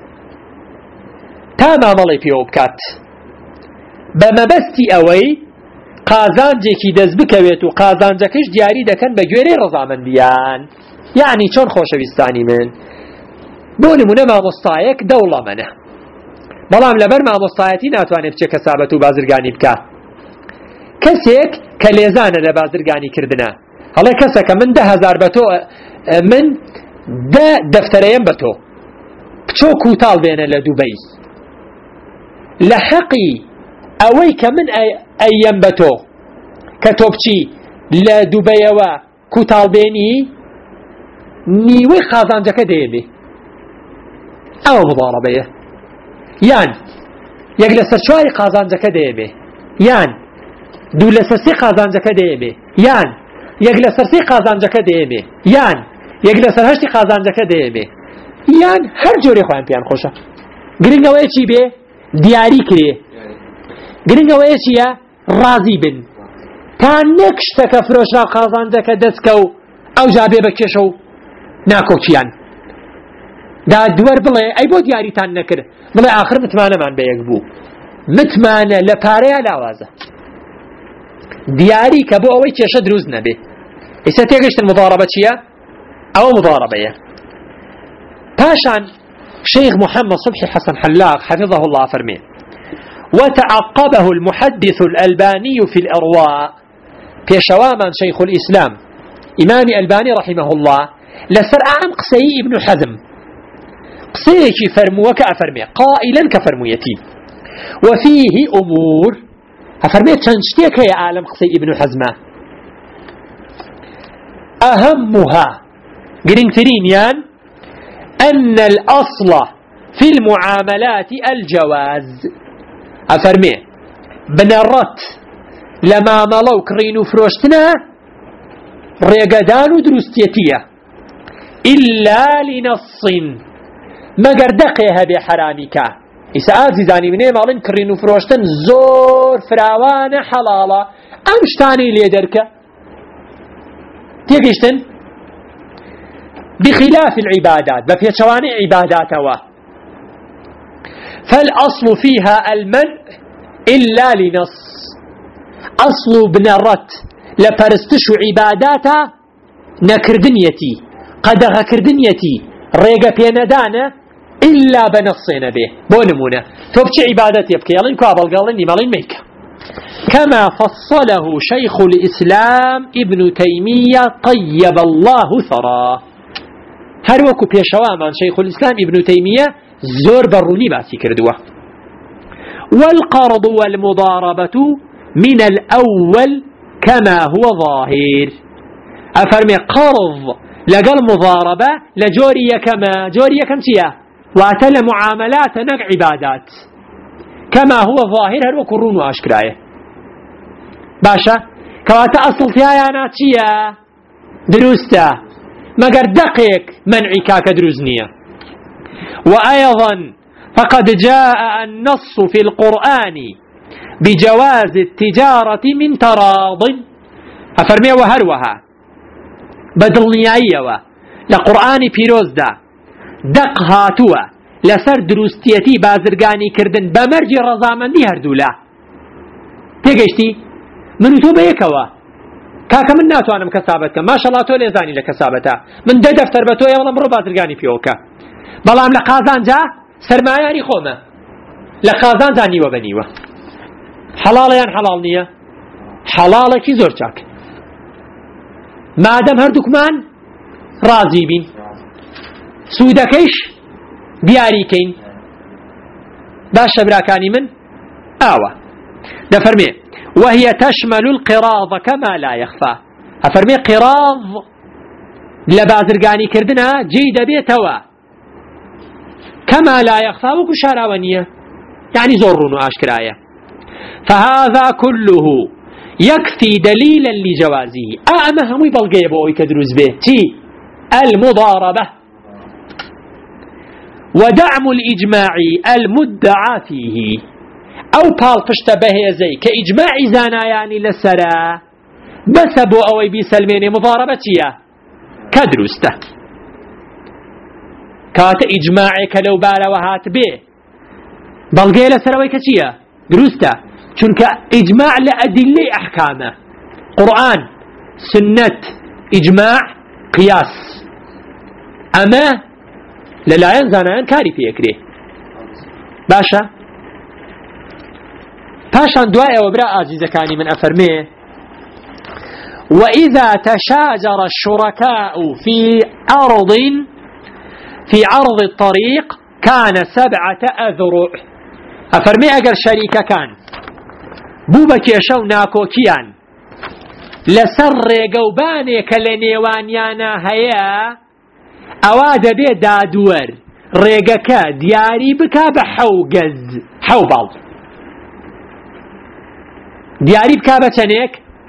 تا مامەڵی پێوە بکات بە مەبەستی ئەوەی قازانجێکی دەست بکەوێت و قازانجەکەش دیاری دەکەن بە گوێرەی ڕەزامەندیان یعنی چۆن خۆشەویستانی من بۆ نمونە مامۆستایەک دەوڵەمەنە بەڵام لەبەر مامۆستایەتی ناتوانێت بچێت کەسابەت و بازرگانی بکە کەسێک کە لێزانە لە بازرگانی کردنە هەڵێ کەسەکە من 10,000 بە تۆ من 10 دەفتەرەیەم بە تۆ بچۆ کوتاڵ بێنە لە دووبەی لە حەقی ئەوەی کە من ئەیەم بە تۆ کە تۆ بچی لە دووبەیەوە کوتاڵ بێنی نیوەی قازانجەکە دەیەمێ ئەوە مضاربەیە یان یەک لەسەر 4 قازانجەکە دەیەمێ یان 2 لەسەر 3 قازانجەکە دەیەمێ یان یەک لەسەر 3 قازانجەکە دەیەمێ یان یەک لەسەر 8 قازانجەکە دەیەمێ یان هەر جۆرێ خۆیان پێیان خۆشە گرنگەوەیە چی بێ دیاری کرێ گرنگەوەیە چییە ڕازی بن تا نەک شتەکە فرۆشرا قازانجەکە دەستکە و ئەو جابێ بە کێشە و ناکۆکیان دا دووەر بڵێ ئەی بۆ دیاریتان نەکرد بڵێ ئاخر متمانەمان بە یەک بوو متمانە لە پارەیە لاوازە دیاری کە بۆ ئەوەی کێشە دروست نەبێ ئێستا تێگەشتن مضاربە چییە ئەوە مضاربەیە پاشان شيخ محمد صبحي حسن حلاق حفظه الله فرمي وتعقبه المحدث الألباني في الإرواء بيشواما شيخ الإسلام إمام الألباني رحمه الله لسر أعم قسي ابن حزم قسيكي فرمو كأفرمي قائلا كفرميتي وفيه أمور أفرمي تنشتيك يا عالم قسي ابن حزم أهمها قرنترين يان أن الأصل في المعاملات الجواز أفرمي بنرت لما ملو كرينو فروشتنا ريقدان دروستيتية إلا لنص مگر دقيها بحرامك إسا آزيزاني مني مالين كرينو فروشتن زور فراوان حلالة أمشتاني ليدرك تيجيشتن بخلاف العبادات بفي شوانع عباداتها فالأصل فيها المنع إلا لنص أصل بنرت لفرستش عباداتها نكردنيتي قدغ كردنيتي ريقا بيندانا إلا بنصنا به بونمونه توبش عبادتي يبكي يلين كابل قالني مالين ميكا كما فصله شيخ الإسلام ابن تيمية طيب الله ثراه هر وكو بيشوامان شيخ الإسلام ابن تيمية زور بروني باسي كردوه والقرض والمضاربة من الأول كما هو ظاهر أفرمي قرض لقل مضاربة لجورية كما جورية كم تيا واتل معاملات نق عبادات كما هو ظاهر هل وكرون وأشكرايه باشا كواتا أصل تيانا تيا دروستا مقر دقيق منعي كاك دروزنية وأيضا فقد جاء النص في القرآن بجواز التجارة من تراض أفرمي وهروها بدل نياية لقرآن بيروز دا دق هاتوا لسر دروستيتي بازرگاني كردن بمرج رضامن دي هردولا تيجيشتي منو تو بيكوا كاكا من ناتو أنا مكسابتك ما شاء الله تو ليزاني لكسابتها من ده دفتر بتو يلا مرو بازرگاني بيوكا بلام لقازان جا سرمایاری خومه لقازان زانیوه بنیوه حلاله یان حلال نیه حلاله کی زور چاک مادام هر دکمان راضی بین سودکیش دیاری کین باشه براکانی من آوه دفرمي وهي تشمل القراض كما لا يخفى أفرمي قراض لبازرگاني كردنا جيد بيتوا كما لا يخفى وكشاراونية يعني زورون وآشكراية فهذا كله يكفي دليلا لجوازه أما همي بلغيب ويكدروز به تي المضاربة ودعم الإجماع المدعى فيه أو بال تشتبه زي كإجماع زانا يعني لسرا بسبو أو بيسلمين مضاربتية كدروسته كات إجماعك لو بالا وهات به بلغي لسروي كتيا دروسته چونك إجماع لأدلة أحكامه قرآن سنة إجماع قياس أما لا ينزانا كاري في يكري باشا باشا دعاء وبراء عزيزة كاني من أفرميه وإذا تشاجر الشركاء في عرض الطريق كان 7 أذرع أفرمي أقر شريكة كان بوبك يشو ناكو كيان لسر قوباني كالنيوانيانا هيا أواد بي دادور ريقكا دياري بكا بحوقز حوبال دياري بكا بچنيك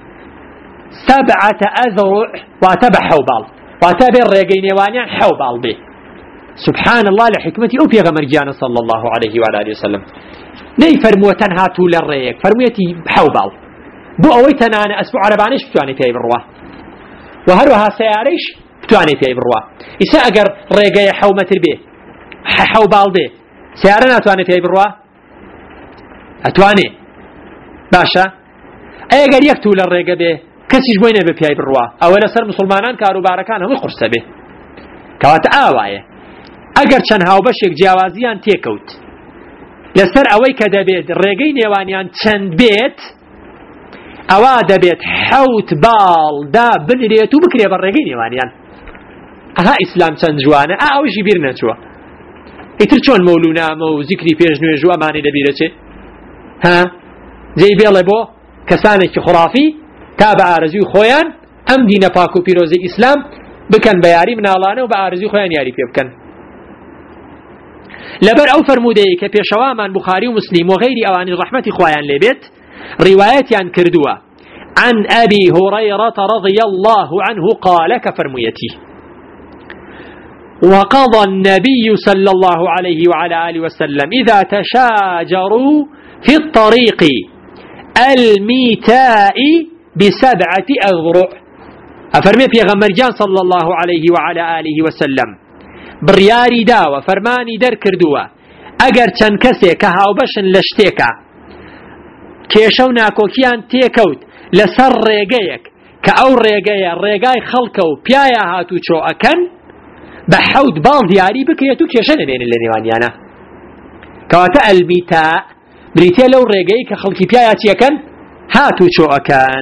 7 أذرع واتبع حوبال واتبع الريقين نيوانيان حوبال بي سبحان الله لحكمتي أو بيغمر جانا صلى الله عليه وعلى آله وسلم ني فرموتن هاتو للريق فرموتي بحوبال بو أويتنا أنا أسبوع عربانيش بتواني فيه بالروا وهروها سياريش بتواني فيه بالروا إسا أقر ريقيا حومة البيه حوبال بيه سيارنا أتواني فيه بالروا أتواني باشا أقر يكتو للريق بيه كسيش بوينة بيه بالروا أولا سر مسلمانان كارو باركان هم يقرصة بيه كوات آوايه اگر چەند هاوبەشێک جیاوازیان تێکەوت لەسەر ئەوەی کە دەبێت ڕێگەی نێوانیان چەند بێت ئەوا دەبێت 7 باڵدا بنرێت و بکرێ بە ڕێگەی نێوانیان ئەها ئیسلام چەند جوانە ئەوشی بیر نەچووە ئیتر چۆن مەولونامە و زیکری پێشنوێژ و ئەمانەی لەبیرەچێ ها جێی بێڵێ بۆ کەسانێکی خوڕافی تا بە ئارەزوی خۆیان ئەم دینە پاک و پیرۆزەی ئیسلام بکەن بە یاری مناڵانە و بە ئارەزوی خۆیان یاری پێ بکەن لبر أو فرمودي كبيشوامان بخاري ومسلم وغير أواني رحمة خوایان لبيت رواياتيان كردوا عن أبي هريرة رضي الله عنه قال كفرميتي وقضى النبي صلى الله عليه وعلى آله وسلم إذا تشاجروا في الطريق الميتاء ب7 أذرع أفرمي في غمرجان صلى الله عليه وعلى آله وسلم بڕیاری داوە فەرمانی دەرکردووە ئەگەر چەند کەسێک کە هاوبەشن لە شتێکە کێشە و ناکۆکیان تێکەوت لەسەر ڕێگەیەک کە ئەو ڕێگەیە ڕێگای خەڵکە و پیایە هاتوچۆ ئەکەن بحوت بال دياري بكريتو كيشن بين اللنيوانيانا كواتا الميتاء بريتيا لو ريقاي كخلقي بياياتي كان هاتو شو أكان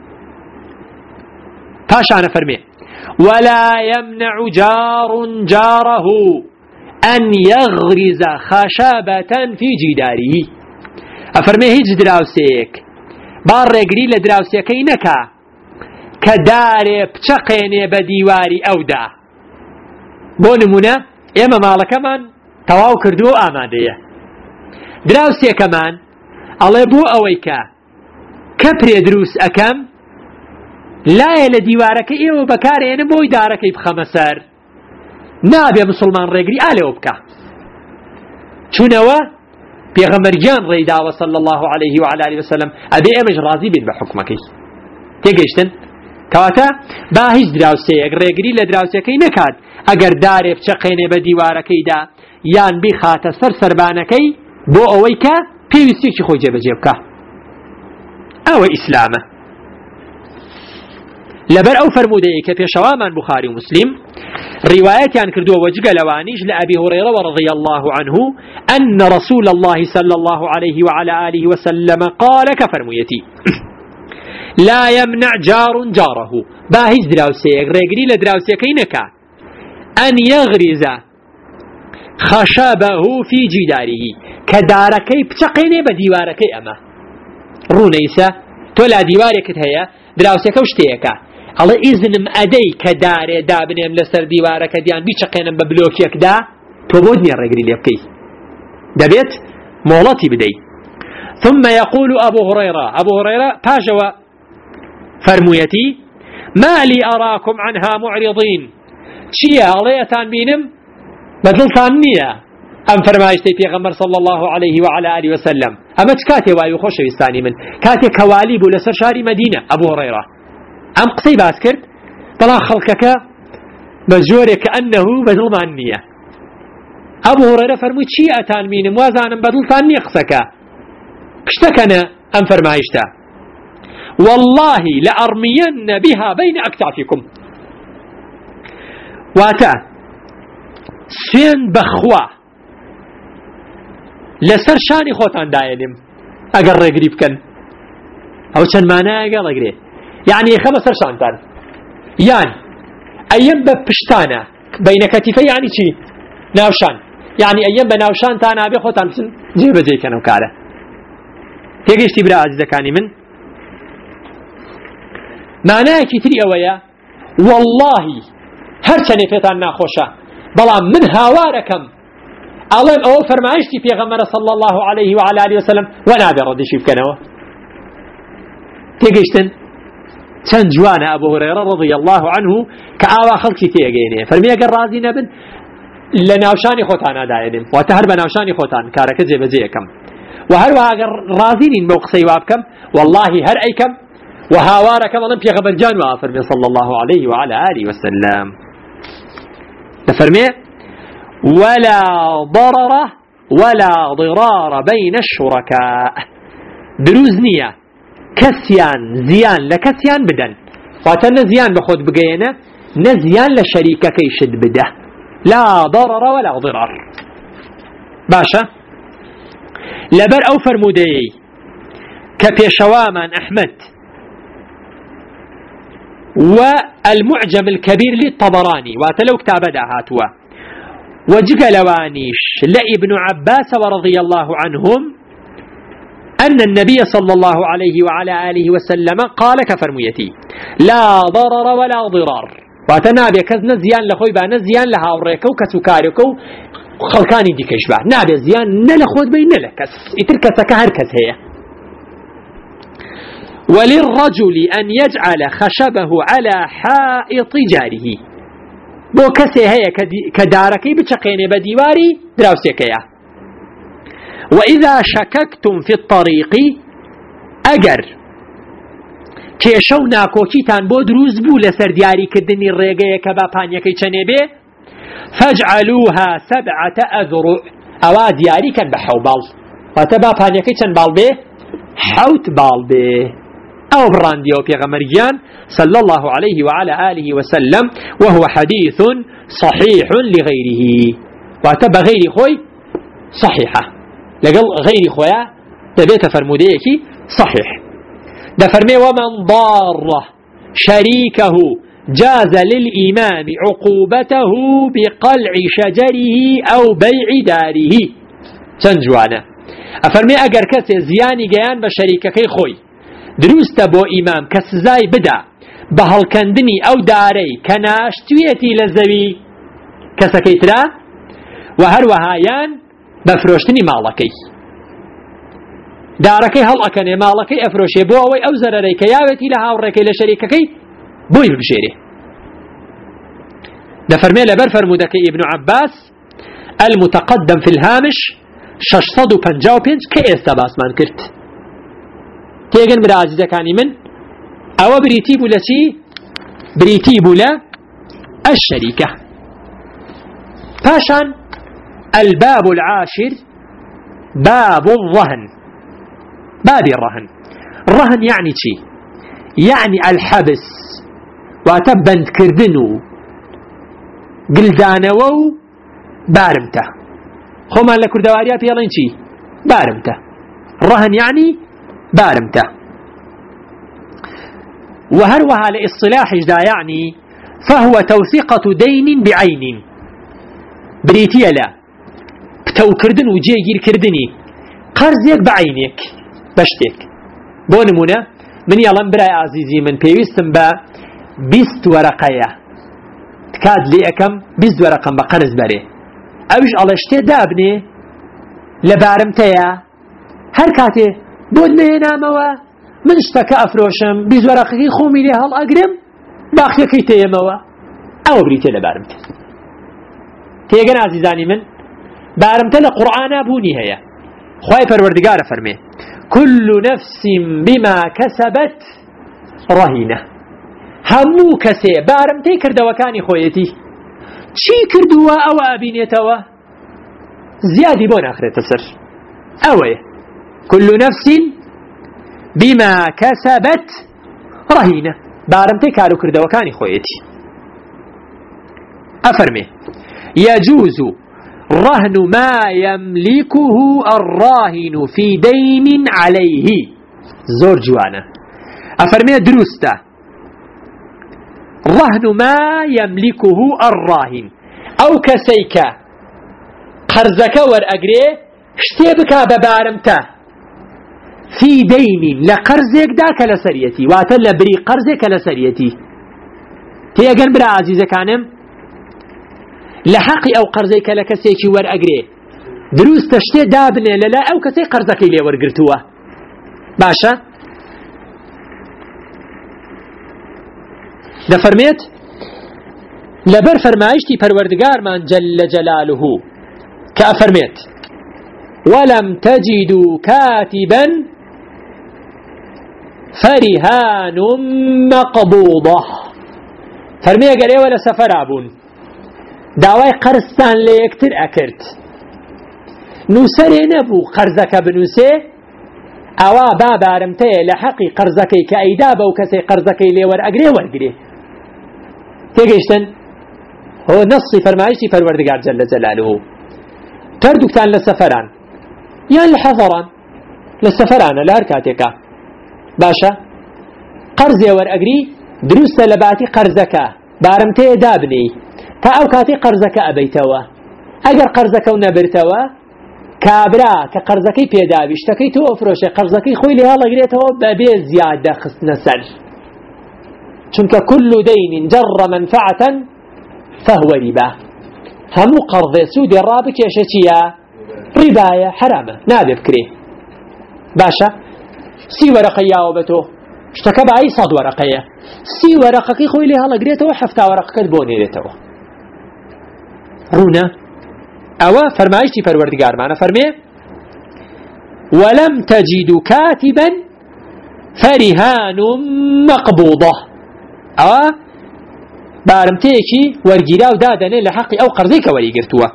باشا فرمي ولا يمنع جار جاره أن يغرز خشبة في جداره أفرمي هيج دراوسيك بار ريقري لدراوسيكي نكا كداري بچقيني بديواري أودا بونمونا إما مالك من تواو كردو آمادية دراوسيك من الله بو أويكا كبري دروس أكم لا يلا ديوارك إيو بكاري أنا بوي دارك بخمسر نابي مسلمان ريقري آلي وبكا چونوا بيغمرجان ريدا صلى الله عليه وعلى آله وسلم أبي أمج راضي بين بحكمكي تيجيشتن كواتا باهيج دراوسيك ريقري لدراوسيكي نكاد اگر داري بچقيني بديواركي دا يان بخات سرسربانكي بو اويكا بيوستيك خوي جيب جيبكا او اسلامه لبر او فرمودي كبيشوا من بخاري ومسلم روايات عن كردو وجه لوانيج لأبي هريرة رضي الله عنه أن رسول الله صلى الله عليه وعلى آله وسلم قال كفرميتي لا يمنع جار جاره باهيج دراوسيك ريقري لدراوسيكي نكا أن يغرز خشبه في جداره كداركي بتقيني بديواركي أما رونيسا تولا ديوارك هيا دراوسيك وشتيكا الله إذن أدي كداري دابنيم لسر ديوارك ديان بيشقينا ببلوكيك دا تبودني الرجل ليبكي دبيت مولتي بدي ثم يقول أبو هريرة باجوا فرميتي ما لي أراكم عنها معرضين شيا عليتان بينم بدلتان نية أم فرمايشتي بيغمر صلى الله عليه وعلى آله وسلم أما تكاتي وايو خوش بستاني من كاتي كواليب لسر شاري مدينة أبو هريرة أم قصي باسكرت طلع خلقك مجوري كأنه بدلمان نية أبو هريرة فرموت شيا أتان بينم وازانا بدلتان نية قصكا كشتكنا أم فرمايشتا والله لأرمين بها بين أكتافكم واتا سين بخوا لسر شاني خوتان داينم اگر رقري بكن او چن مانا اگر رقري يعني خمس شانتان يعني ايام بپشتانا بين كتفي يعني چي ناوشان يعني ايام بناوشان تانا بي خوتان جيب جي كانوا كاره تيجيشتي برا عزيزكاني من معناه كتري اويا والله هرچني فيتان ناخوشا بلا من هاواركم ألم أو فرمايشتي في غمر صلى الله عليه وعلى آله وسلم وانا بردي شيف كانوا تيجيشتن چند جوانا أبو هريرة رضي الله عنه كآوا خلقي تيجيني فرمي أقر رازي نبن لناوشاني خوتانا داينين وتهر بناوشاني خوتان كارك زي بزيكم وهر أقر رازينين موقصي وابكم والله هر أيكم وهاواركم ألم في غمر جانوا فرمي صلى الله عليه وعلى آله وسلم تفرمي ولا ضرر ولا ضرار بين الشركاء دروزنية كسيان زيان لكسيان بدن واتن زيان بخود بقينا نزيان لشريكك يشد بده لا ضرر ولا ضرار باشا لبر أو فرمودي كبيشوامان أحمد والمعجم الكبير للطبراني واتلو كتاب هاتوا وجقلوانيش لابن عباس ورضي الله عنهم أن النبي صلى الله عليه وعلى آله وسلم قال كفرميتي لا ضرر ولا ضرار واتنابي كذنا زيان لخوي بانا زيان لها وريكو كسكاركو خلقاني دي كشبه نابي زيان نلخوت بين نلكس اتركسك هركس هي وللرجل أن يجعل خشبه على حائط جاره بو كسي هي كداركي بتشقيني بديواري دراوسيكيا وإذا شككتم في الطريق أجر كيشو ناكوكيتان بو دروز بو لسر دياري كدني الرقية كبا بانيكي چنبه فاجعلوها 7 أذرع أوا دياري كان بحو بال وتبا بانيكي چن بال به حوت بال به أو برانديو بيغمريان صلى الله عليه وعلى آله وسلم وهو حديث صحيح لغيره واتبع غير خوي صحيحة لقل غير خويا دبيت فرموديك صحيح دفرمي ومن ضار شريكه جاز للإمام عقوبته بقلع شجره أو بيع داره تنجوانا أفرمي أجر كسي زياني جيان بشريككي خوي دروست بو إمام كسزاي بدا بهالكندني أو داري كناشتويتي لزوي كسكيترا وهروهايان بفروشتني مالكي داركي هل أكني مالكي أفروشي بو أوي أو زرري كياوتي لها وركي لشريككي بوي ببشيره دفرمي لبر فرمودكي ابن عباس المتقدم في الهامش 655 كإستا باسمان كرت تيغن برا عزيزة كاني من أو بريتيب لسي بريتيب لا الشريكة فاشان الباب العاشر باب الرهن باب الرهن الرهن يعني شي يعني الحبس واتبند كردنو قلدانو بارمته خما لكردواريا بيالين شي بارمته الرهن يعني بارمته وهروها لإصطلاح دا يعني فهو توثيقة دين بعين بريتيا لا بتو كردن وجيجير كردني قرزيك بعينك بشتك بونمونا من يلان براي عزيزي من بيوستن با 20 ورقية تكاد لي أكم 20 ورقة بقرز بري أوش على اشتي دابني لبارمتيا هر كاتي بود ميناموا من اشتكى أفروشم 20 ورقة خومي لي هل أقرم باقي كي تيموا أو بريتي لبارمتي تيجن عزيزاني من بارمتي لقرآن بوني هيا خواهي پروردگار فرمي كل نفس بما كسبت رهينة همو كسي بارمتي كردوكاني خويتي چي كردوا او ابينيتوا زيادي بون اخرة سر اوه كل نفس بما كسبت رهينة بارمتي كارو كردوكاني خويتي افرمي يجوز رهن ما يملكه الراهن في دين عليه زور جوانا أفرمي دروستا رهن ما يملكه الراهن أو كسيكا قرزك ورأقري اشتبكا ببارمتا في دين لقرزك داك لسريتي واتل بري قرزك لسريتي تيقن برا عزيزة كانم لحقي أو قرزيك لكسيكي ورأقري دروس تشتي دابني للا أو كسي قرزكي لي ورقرتوا باشا دفرميت لبر فرمايشتي پروردگار من جل جلاله كأفرميت ولم تجدوا كاتبا فرهان مقبوضة فرمي قالي ولا سفر عبون داوای قرستان لیکتر اکرد نوسری نبو قرزك بنوسي اوا بابارمتي لحقي قرزكي كايدابا وكسي قرزكي ليور اقري ورقري تيجيشتن هو نصي فرمايشتي پروردگار جل جلاله تردوكتان للسفران يعني لحضران للسفران لهركاتيكا باشا قرزي ورقري دروس لباتي قرزكا بارمتي دابني تا او كاتي قرزك ابيتوا اگر قرزك ونبرتوا كابرا كقرزكي بيدابي اشتكي تو افروش قرزكي خوي لها لقريتوا بابي زيادة خصنا سر چونك كل دين جر منفعة فهو ربا همو قرض سودي الرابك يشتيا رباية حرامة نابي بكري باشا سي ورقيا وبتو اشتكى باي صد ورقية سي ورقكي خوي لها لقريتوا حفتا ورقك بوني لتوا رونا أوا فرمايشتي پروردگار معنا فرمي ولم تجدوا كاتبا فرهان مقبوضة أوا بارمتيكي ورقيراو دادني لحقي أو قرضيك وريقرتوا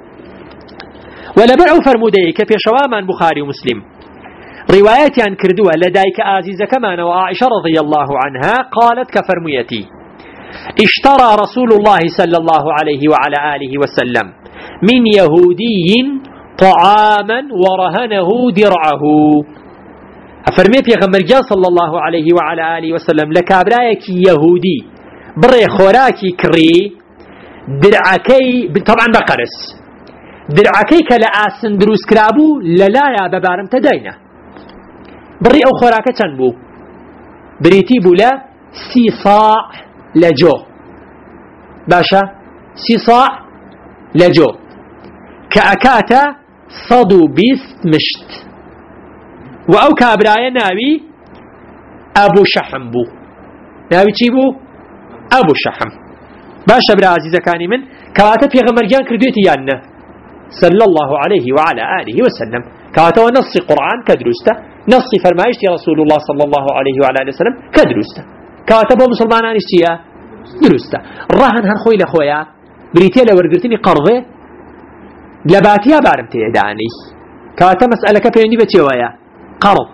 ولبرعو فرموديك في شوامان بخاري ومسلم رواياتي عن كردوا لدايك آزيز كمان وعائشة رضي الله عنها قالت كفرميتي اشترى رسول الله صلى الله عليه وعلى آله وسلم من يهودي طعاما ورهنه درعه. أفرمي بيغمبر صلى الله عليه وعلى آله وسلم لكابرايك يهودي بري خوراكي كري درعكي طبعا بقرس درعكي كلا آسن دروس كرابو للايا ببارم تداينه بري أو خوراكا چنبو بريتي بولا 3 صاع لجو باشا 3 صاع لجو كأكاتا صدو 20 مشت وأو كابرايا ناوي أبو شحم بو ناوي چي بو أبو شحم باشا برا عزيزة كاني من كواتا بيغمبر جان كردويتي يانا صلى الله عليه وعلى آله وسلم كواتا ونص قرآن كدروسته نص فرمايشتي رسول الله صلى الله عليه وعلى آله وسلم كدروسته كواتا بو مسلمان اشتيا دروسته الرهن هنخوي لخويا بريتيا لورقرتني قرضه لباتيا بارمتي داني كواتا مسألة كبيرني بتيوايا قرض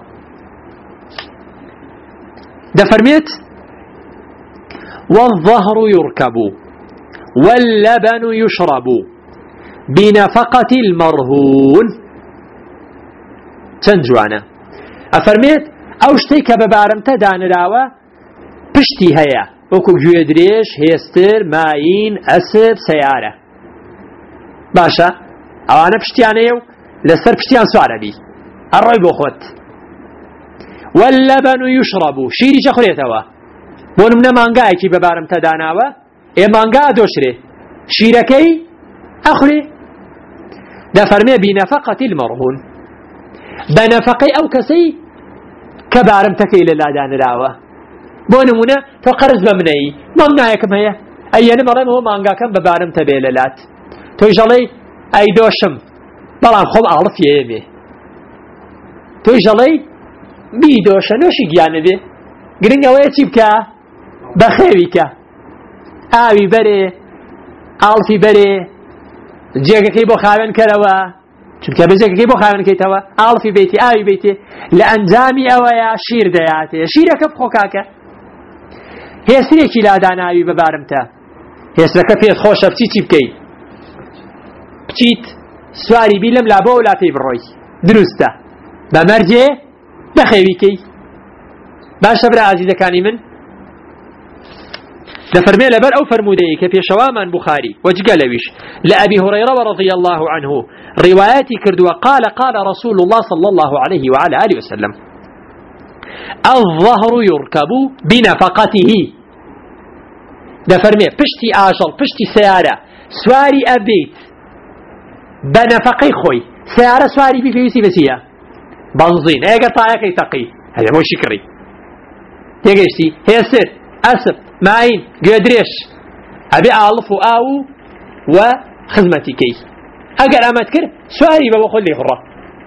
ده فرميت والظهر يركب واللبن يشرب بنفقة المرهون تنجوانا أفرميت أو شتيك ببارمتا دانراوا پشتی هيا وكو جويدريش هيستر ماين أسب سيارة باشا أوانا پشتيانيو لسر پشتيان سوارة بي الرأي بوخوت واللبن يشرب شيري جخريتوا بونمنا مانگايكي ببارمتا داناوا اي مانگا دوشري شيركي أخري دا فرمي بنفقة المرهون بنفقي أو كسي كبارمتك إلى لا دانراوا بونمنا فقرز بمني مانگايكم هيا أيانا مرم هو مانگاكم ببارمتا بيلالات تويجالي أي دوشم بلان خب أعرف يمي تويجالي بي دوشا نوشي گيانه بي گرنگ اوه چی بکا بخیوی که آوی بره آلفی بره جێگەکەی بۆ خاوێن کەرەوە چونکە بەجێگەکەی بۆ خاوێن کەیتەوە ئاڵفی بیتی ئاوی بیتی لە ئەنجامی ئەوەیە شیر دەیاتێ شیرەکە بخۆ کاکە هێسرێکی لاداناوی بەبارمتە هێسرەکە پێت خۆشە بچی چی بکەیت بچیت سواری بی لەم لابۆ و لاپەی بڕۆی دروستە بەمەرجێ بەخێویکەی باشە برا عزیزەکانی من لفرمي لبر أو فرمودي كفي شوامان بخاري وجقلويش لأبي هريرة رضي الله عنه رواياتي كردوا قال رسول الله صلى الله عليه وعلى آله وسلم الظهر يركب بنفقته لفرمي پشتي آجل پشتي سيارة سواري أبيت بنفقي خوي سيارة سواري بفيوسي بسيا بنزين ايقا طايقي تقي هذا مو شكري تيجيشتي هي سر أسب معين قدريش أبي ألف وآو وخدمتي كي أقل أمتكر سؤالي بقول لي خرا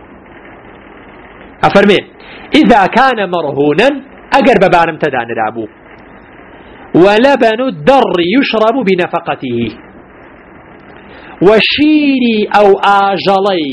أفرمي إذا كان مرهونا أقل ببارم تدان رابو ولبن الدر يشرب بنفقته وشيري أو آجلي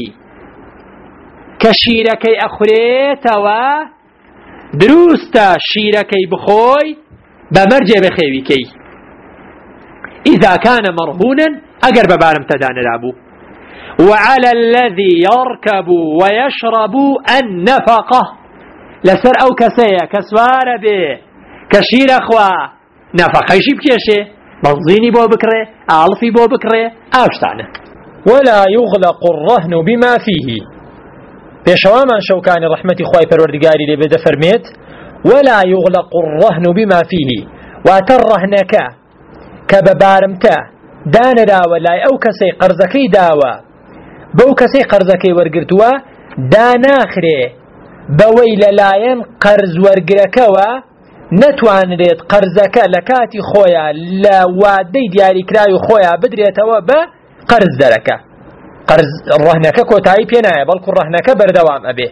كشيركي أخريتوا دروستا شيركي بخوي بمرجع بخيويكي إذا كان مرهونا أقرب بارم تدان رابو وعلى الذي يركب ويشرب النفقة لسر أو كسية كسوار به كشير أخوة نفقة يشيب كيشي بنزيني بو بكري ألفي بو بكري أوشتانه ولا يغلق الرهن بما فيه بيشوامان شوكاني رحمتي خواي پروردگاري لبدا فرميت ولا يغلق الرهن بما فيه واترهنك كببارمتا دانرا ولا او كسي قرزكي داوا بو كسي قرزكي ورقرتوا داناخري بويل لاين قرز ورقركوا نتوان ريت قرزك لكاتي خويا لا وادي دياري كرايو خويا بدريتوا بقرز دركا قرز الرهنك كوتاي بينايا بلكو الرهنك بردوام أبيه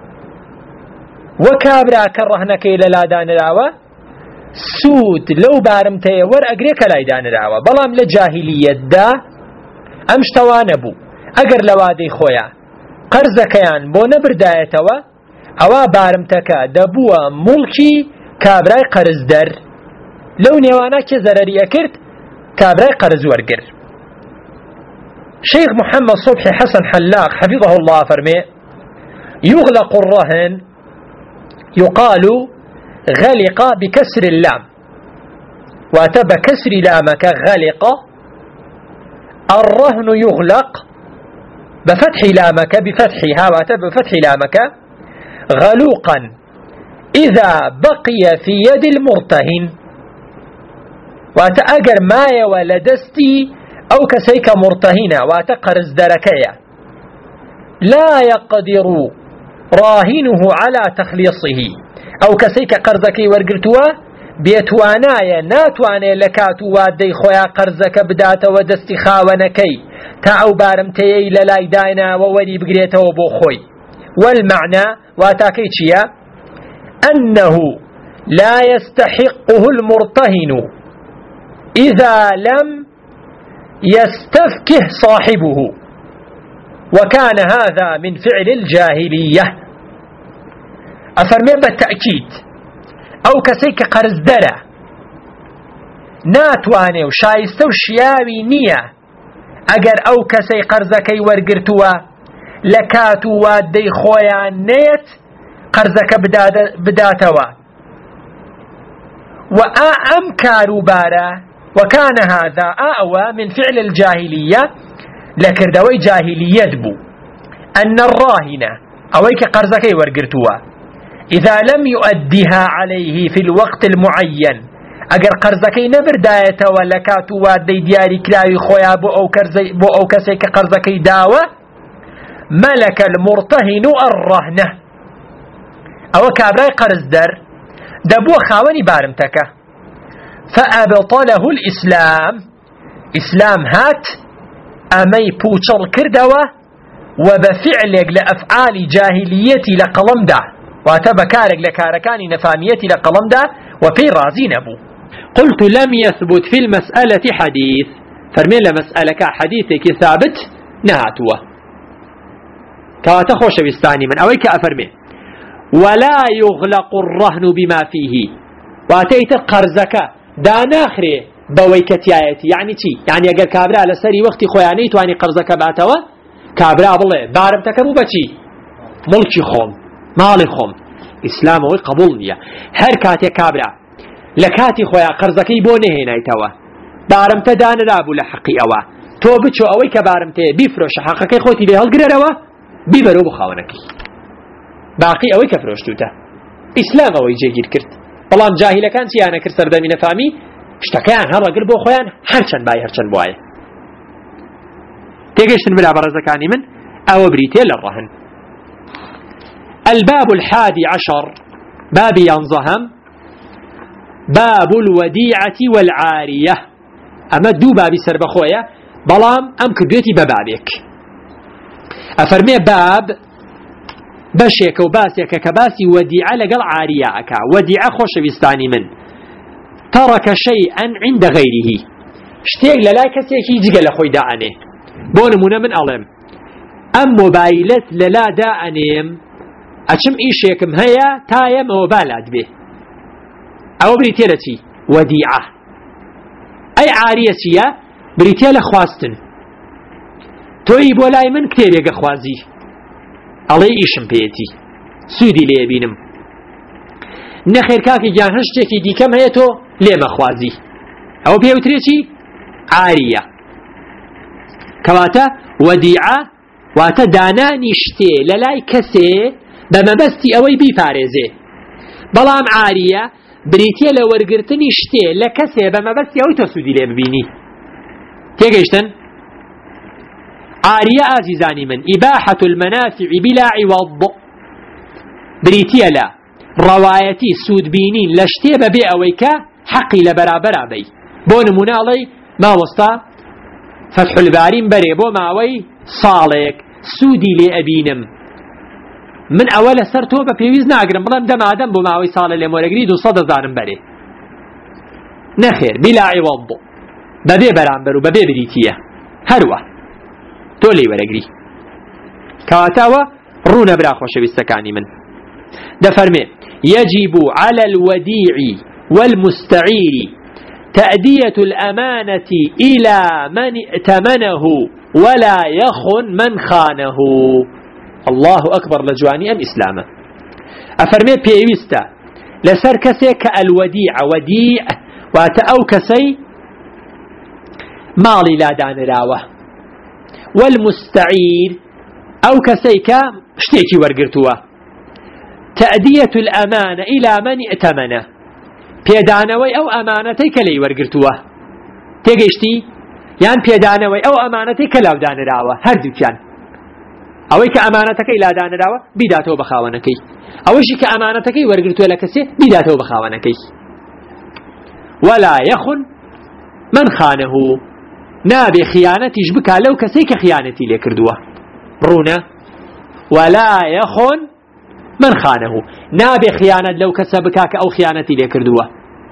وكابرا كرهنك إلى لا دان راوة سود لو بارمتي ور أقريك لا دان راوة بلام لجاهلية دا أمش توانبو أقر لوادي خويا قرزكيان بو لو نيوانا كزرري أكرت كابراي قرز ورقر. شيخ محمد صبحي حسن حلاق حفظه الله فرمي يغلق الرهن يقال غلق بكسر اللام واتب كسر لامك غلق. الرهن يغلق بفتح لامك بفتحها واتب بفتح لامك غلوقا إذا بقي في يد المرتهن واتأجر مايا ولدستي أو كسيك مرتهنة واتقرز دركيا لا يقدر راهنه على تخليصه أو كسيك قرزكي ورقرتوا بيتوانايا ناتواني لكاتو وادي خويا قرزك بداتا ودستي خاونكي تاو بارمتي للاي داينا وولي بقريتا وبوخوي. والمعنى واتاكيتشيا أنه لا يستحقه المرتهن إذا لم يستفكه صاحبه وكان هذا من فعل الجاهلية. أفرمي بالتأكيد أو كسيك قرز درا ناتواني وشايستو شياوي نية أجر أو كسي قرزكي ورقرتوا لكاتو وادي خويا نيت قرزك بداتوا وأم كاروبارا وكان هذا أعوى من فعل الجاهلية لكردوي جاهلية بو أن الراهن أويك قرزكي ورقرتوا إذا لم يؤديها عليه في الوقت المعين أجر قرزكي نبر دايته ولكاتو وادي دياري كلاوي خويا بو أو كسيك قرزكي داوة ملك المرتهن الرهنة أو كابراي قرز در دبو خاوني بارمتك فأبطله الإسلام إسلام هات أمي بوشل كردوة وبفعلك لأفعال جاهليتي لقلم دا واتبكارك لكاركاني نفاميتي لقلم دا وفي رازين أبو. قلت لم يثبت في المسألة حديث فرمي لمسألة حديثك ثابت نهاتوا كواتخوش بستاني من أويك أفرمي ولا يغلق الرهن بما فيه واتيت قرزك داناخري بويكتيايتي يعني تي يعني اگر كابرا على سري وقتي خواني تواني قرزك باتوا كابرا بالله بارمتك مو بچي ملكي خوم مالي خوم اسلام وي قبول نيا هر كاتي كابرا لكاتي خويا قرزكي بو نهينايتوا بارمت دان لابو لحقي اوا تو بچو اوي كبارمت بيفروش حقكي خوتي به هلغروا بيبرو بخاونكي باقي اوي كفروشتوتا اسلام اوي جيگير كرت بلان جاهله كان سيانا كر سردمي نفامي اشتكان هر قرب خويان هرچن باي هرچن بواي تيجيشن بلا برزكاني من او بريتي للرهن. الباب 11 باب ينظهم باب الوديعة والعارية اما دو بابي سربخويا بلام ام كدوتي ببابك افرمي باب بشيك وباسيك كباسي وديعة لقل عارية وديعة خوش بيستاني من ترك شيئا عند غيره شتيق للا كسيكي جيغل خوي داعني بونمونا من ألم أم موبايلت للا داعنيم أشم إيشيكم هيا تايا موبالات به أو بريتيلتي وديعة أي عارية بريتيل خواستن توي بولاي من كتير خوازي الله إيشم بيتي سودي لي بينم نخير كاكي جان هشتكي دي كم هيتو لما خوازي أو بيوتريتي عارية كواتا وديعة واتا داناني شتي للاي كسي بما بستي اوي بيفارزي بلام عارية بريتي لورقرتني شتي لكسي بما بستي اوي تسودي لي ببيني تيجيشتن عارية عزيزاني من إباحة المنافع بلا عوض بريتي لا روايتي سود بينين لشتي ببي اويكا حقي لبرابر بي بون منالي ما وسطا فتح البارين بري بو ماوي صالك سودي لي أبينم من أول سرتو ببيويز ناقرم بلام دم آدم بو ماوي صالة لمورقريد وصد زارم بري نخير بلا عوض ببي برامبرو ببي بريتية هروا تولي ورقري كواتاوا رونا براخوش بستكاني من دفرمي يجب على الوديع والمستعير تأدية الأمانة إلى من ائتمنه ولا يخن من خانه. الله أكبر لجواني أم إسلامه. أفرمي بيوستا لسر كسي كالوديع وديع واتأو كسي مالي لا دان راوة، والمستعير أو كسي كشتيكي ورقرتوه. تأدية الأمانة إلى من ائتمنه بيدانوي أو أمانتي كلي ورقرتوه تيجيشتي يعني بيدانوي أو أمانتي كلاو دان راوة هردو كان أوي كأمانتك إلى دان راوة بداته بخاونكي أوشي كأمانتك ورقرتوه لكسي بداته بخاونكي. ولا يخن من خانه نابي خيانتي جبكا لو كسي كخيانتي ليكردوه رونا. ولا يخن من خانه نابي خيانة لو كسبكاك أو خيانتي ليكردوه.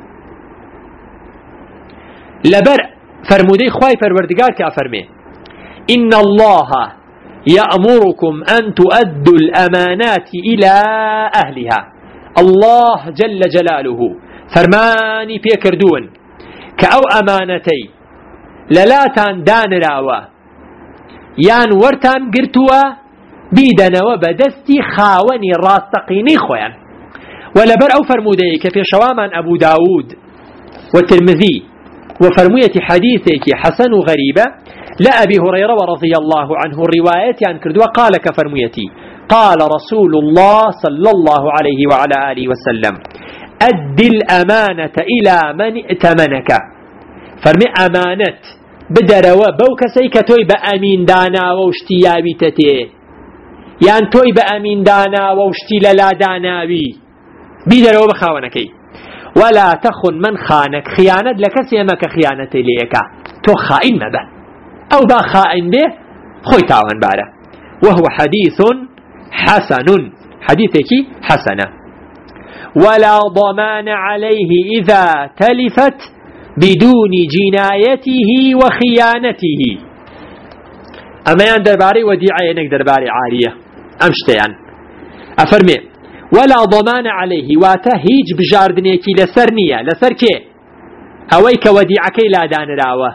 لبر فرمودي خواي فروردقار كأفرمي إن الله يأمركم أن تؤدوا الأمانات إلى أهلها. الله جل جلاله فرماني بيكردون كأو أمانتي للاتان دان راوة يان ورتان قرتوا بيدنوا بدستي خاوني راستقيني خوان. ولبر أو فرمودي كفي شوامان أبو داود والترمذي وفرمية حديثك حسن غريبة لأبي هريرة رضي الله عنه الرواية عن كردوا قال كفرميتي قال رسول الله صلى الله عليه وعلى آله وسلم أد الأمانة إلى من ائتمنك. فرمي أمانة بدروا بوكسيك توي بأمين دانا واشتيابي تتي يعني توي بأمين دانا واشتي للا داناوي بدروا بخاونكي. ولا تخن من خانك خيانة لكسي أمك خيانة ليك تو خائن مبه أو با خائن به خوي تاوان باره. وهو حديث حسن حديثك حسنة. ولا ضمان عليه إذا تلفت بدون جنايته وخيانته. أما يان درباري وديعة ينك درباري عارية أمشتيان أفرمي ولا ضمان عليه واتا هيج بجاردنيكي لسرنية لسر كي أويك وديعكي لا دان راوة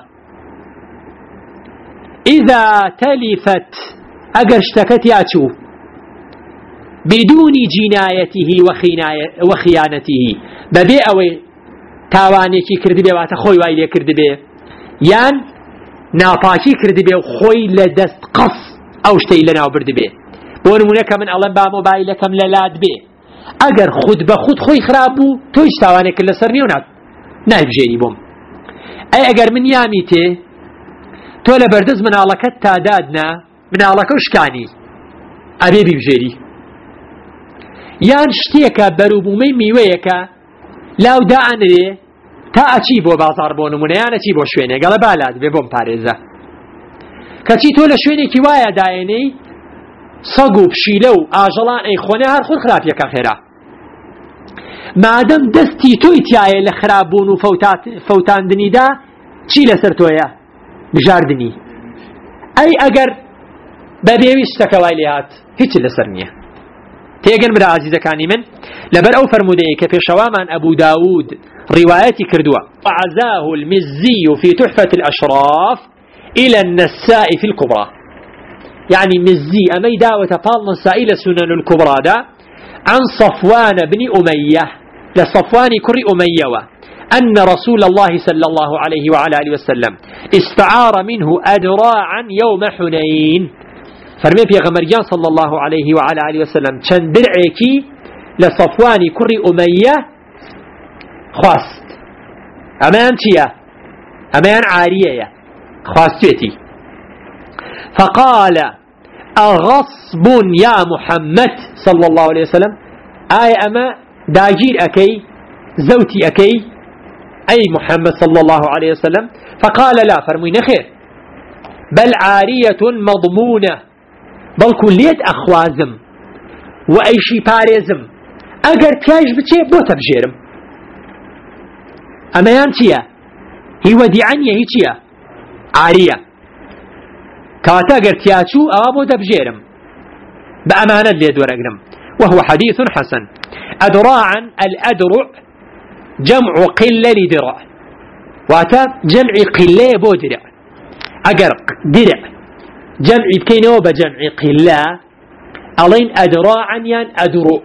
إذا تلفت أقر اشتكت ياتشو بدون جنايته وخيانته ببي أوي تاوانيكي كردبي واتا خوي وايلي كردبي يان ناپاكي كردبي خوي لدست قص أو شتي لنا وبردبي بونمونك من الله با موبايلكم للاد بي اگر خود بخود خوي خرابو تويش تاوانك لسرني وناب نايب جيني بوم اي اگر من ياميتي تو لبردز من علاكت تادادنا من علاكة وشكاني ابي بيبجيري يان شتيكا بروبومي ميويكا لاو دا انري تا اچي بو بازار بونمونه يان اچي بو شوينه قال بالاد بي بوم پاريزا كچي تو لشوينه كي وايا دايني سەگ و پشیلە و ئاژەڵان ئەی خۆنێ هەر خۆت خراپیەکە خێرا مادەم دەستی تۆی تایە لە خراپبوون و فەوتاندنیدا چی لەسەر تۆیە بژاردنی ئەی ئەگەر بەبێوی شتەکە وای لێ هات هیچ لەسەر نییە. تێگەن برا عەزیزەکانی من لەبەر ئەو فەرمودەیە کە پێشەوامان ئەبوو داود ڕیوایەتی کردووە وعزاه المزي في تحفة الأشراف إلى النساء في الكبرى. يعني مزي أمي داوة فال نسائل سنن الكبرى دا عن صفوان بن أمية لصفوان كري أمية أن رسول الله صلى الله عليه وعلى آله وسلم استعار منه أدراعا يوم حنين. فرمي في غمريان صلى الله عليه وعلى آله وسلم كان درعيكي لصفوان كري أمية خواست أمان تيا أمان عارية خواستيتي فقال أغصب يا محمد صلى الله عليه وسلم آية أما داجير أكي زوتي أكي أي محمد صلى الله عليه وسلم فقال لا فرمين خير بل عارية مضمونة بل كلية أخوازم وأيشي باريزم أجر بياج بتشي بوتا بجيرم أما يانتيا هي وديعني هي تيا عارية كاتا قرتياتشو أبو دبجيرم بأمانة ليد ورقرم. وهو حديث حسن. أدراعا الأدرع جمع قلة لدرع واتا جمع قلة بو درع اگر درع جمع بكينه بجمع قلة ألين أدراعا يعني أدروع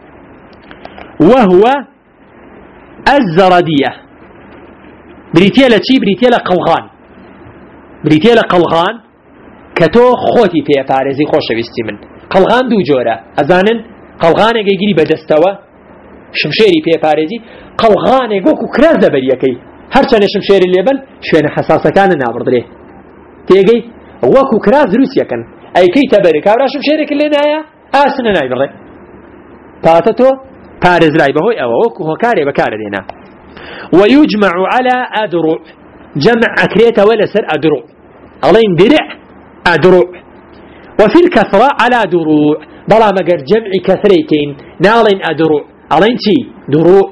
وهو الزردية بريتيلا چي بريتيلا قلغان بريتيلا قلغان كتو خوتي في فارزي خوش بيستي من قلغان دو جورا أزانن قلغان يجري بدستوا شمشيري في فارزي قلغان يقوكو كراز دبريكي هرچان شمشيري الليبل شوين حساسة كان نابرد ليه تيجي وكو كراز روسيا كان أي كي تبرك أورا شمشيري كلي نايا آسنا ناي بري تاتتو فارز لاي بهوي أو وكو هو كاري بكار دينا ويجمع على أدرع جمع أكريتا ولا سر أدرع ألين درع أدرع وفي الكثرة على دروع بلا مقر جمع كثريتين نالين أدرع ألين تي دروع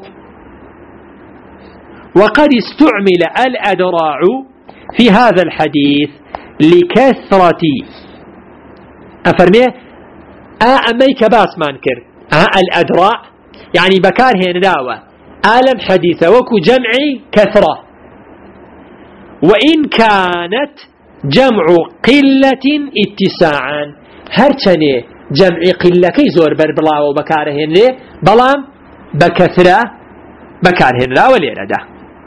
وقد استعمل الأدراع في هذا الحديث لكثرة أفرميه أميك باس مانكر الأدراع يعني بكار هنداوة آلم حديثة وكو جمعي كثرة وإن كانت جمع قلة اتساعا هرچني جمع قلة كي زور بربلا وبكار هنده بلام بكثرة بكار هنده وليرده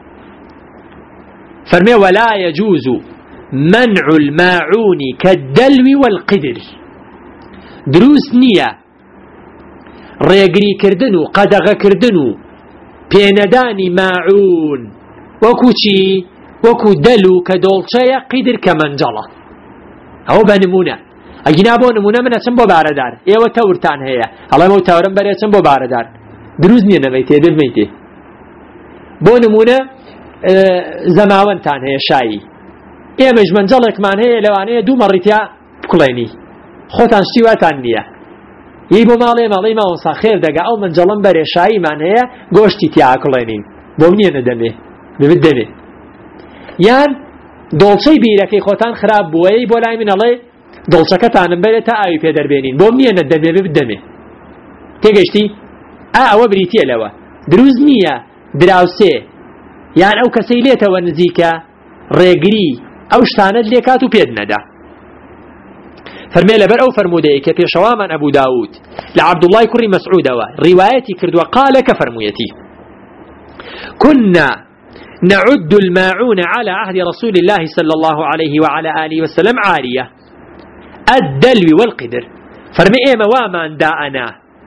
فرمي ولا يجوز منع الماعون كالدلو والقدر دروس نية ريقري كردنو قدغ كردنو بينداني ماعون وكو چي وكو دلو كدولشايا قدر كمنجلة او بنمونة اجنا بو نمونة من اسم بو باردار ايوه تورتان هيا الله مو تورن بري اسم بو باردار دروس نية نميتي دميتي بو نمونة زماوان تان هيا شاي ايمج منجلك مان هيا لوانية دو مرتيا بكليني خوتان شتيواتان نية يبو مالي ما وصا خير دقا او منجلن بري شاي مان هيا گوشتي تيا كلينين بومنية ندمي ببدمي يان دولشي بيركي خوتان خراب بوي بولاي من الله دولشكتان بري تا ايو بيدر بينين بومنية ندمي ببدمي تيجشتي او بريتيا لوا دروز نية دراوسي يعني او كسيليتا ونزيكا ريقري او شتاند ليكاتو بيدندا فرمي لبر او فرمودي كفي شواما ابو داود لعبد الله كري مسعود روايتي كردوا قال كفرميتي كنا نعد الماعون على عهد رسول الله صلى الله عليه وعلى آله وسلم عارية الدلو والقدر فرمي ايما وامان داءنا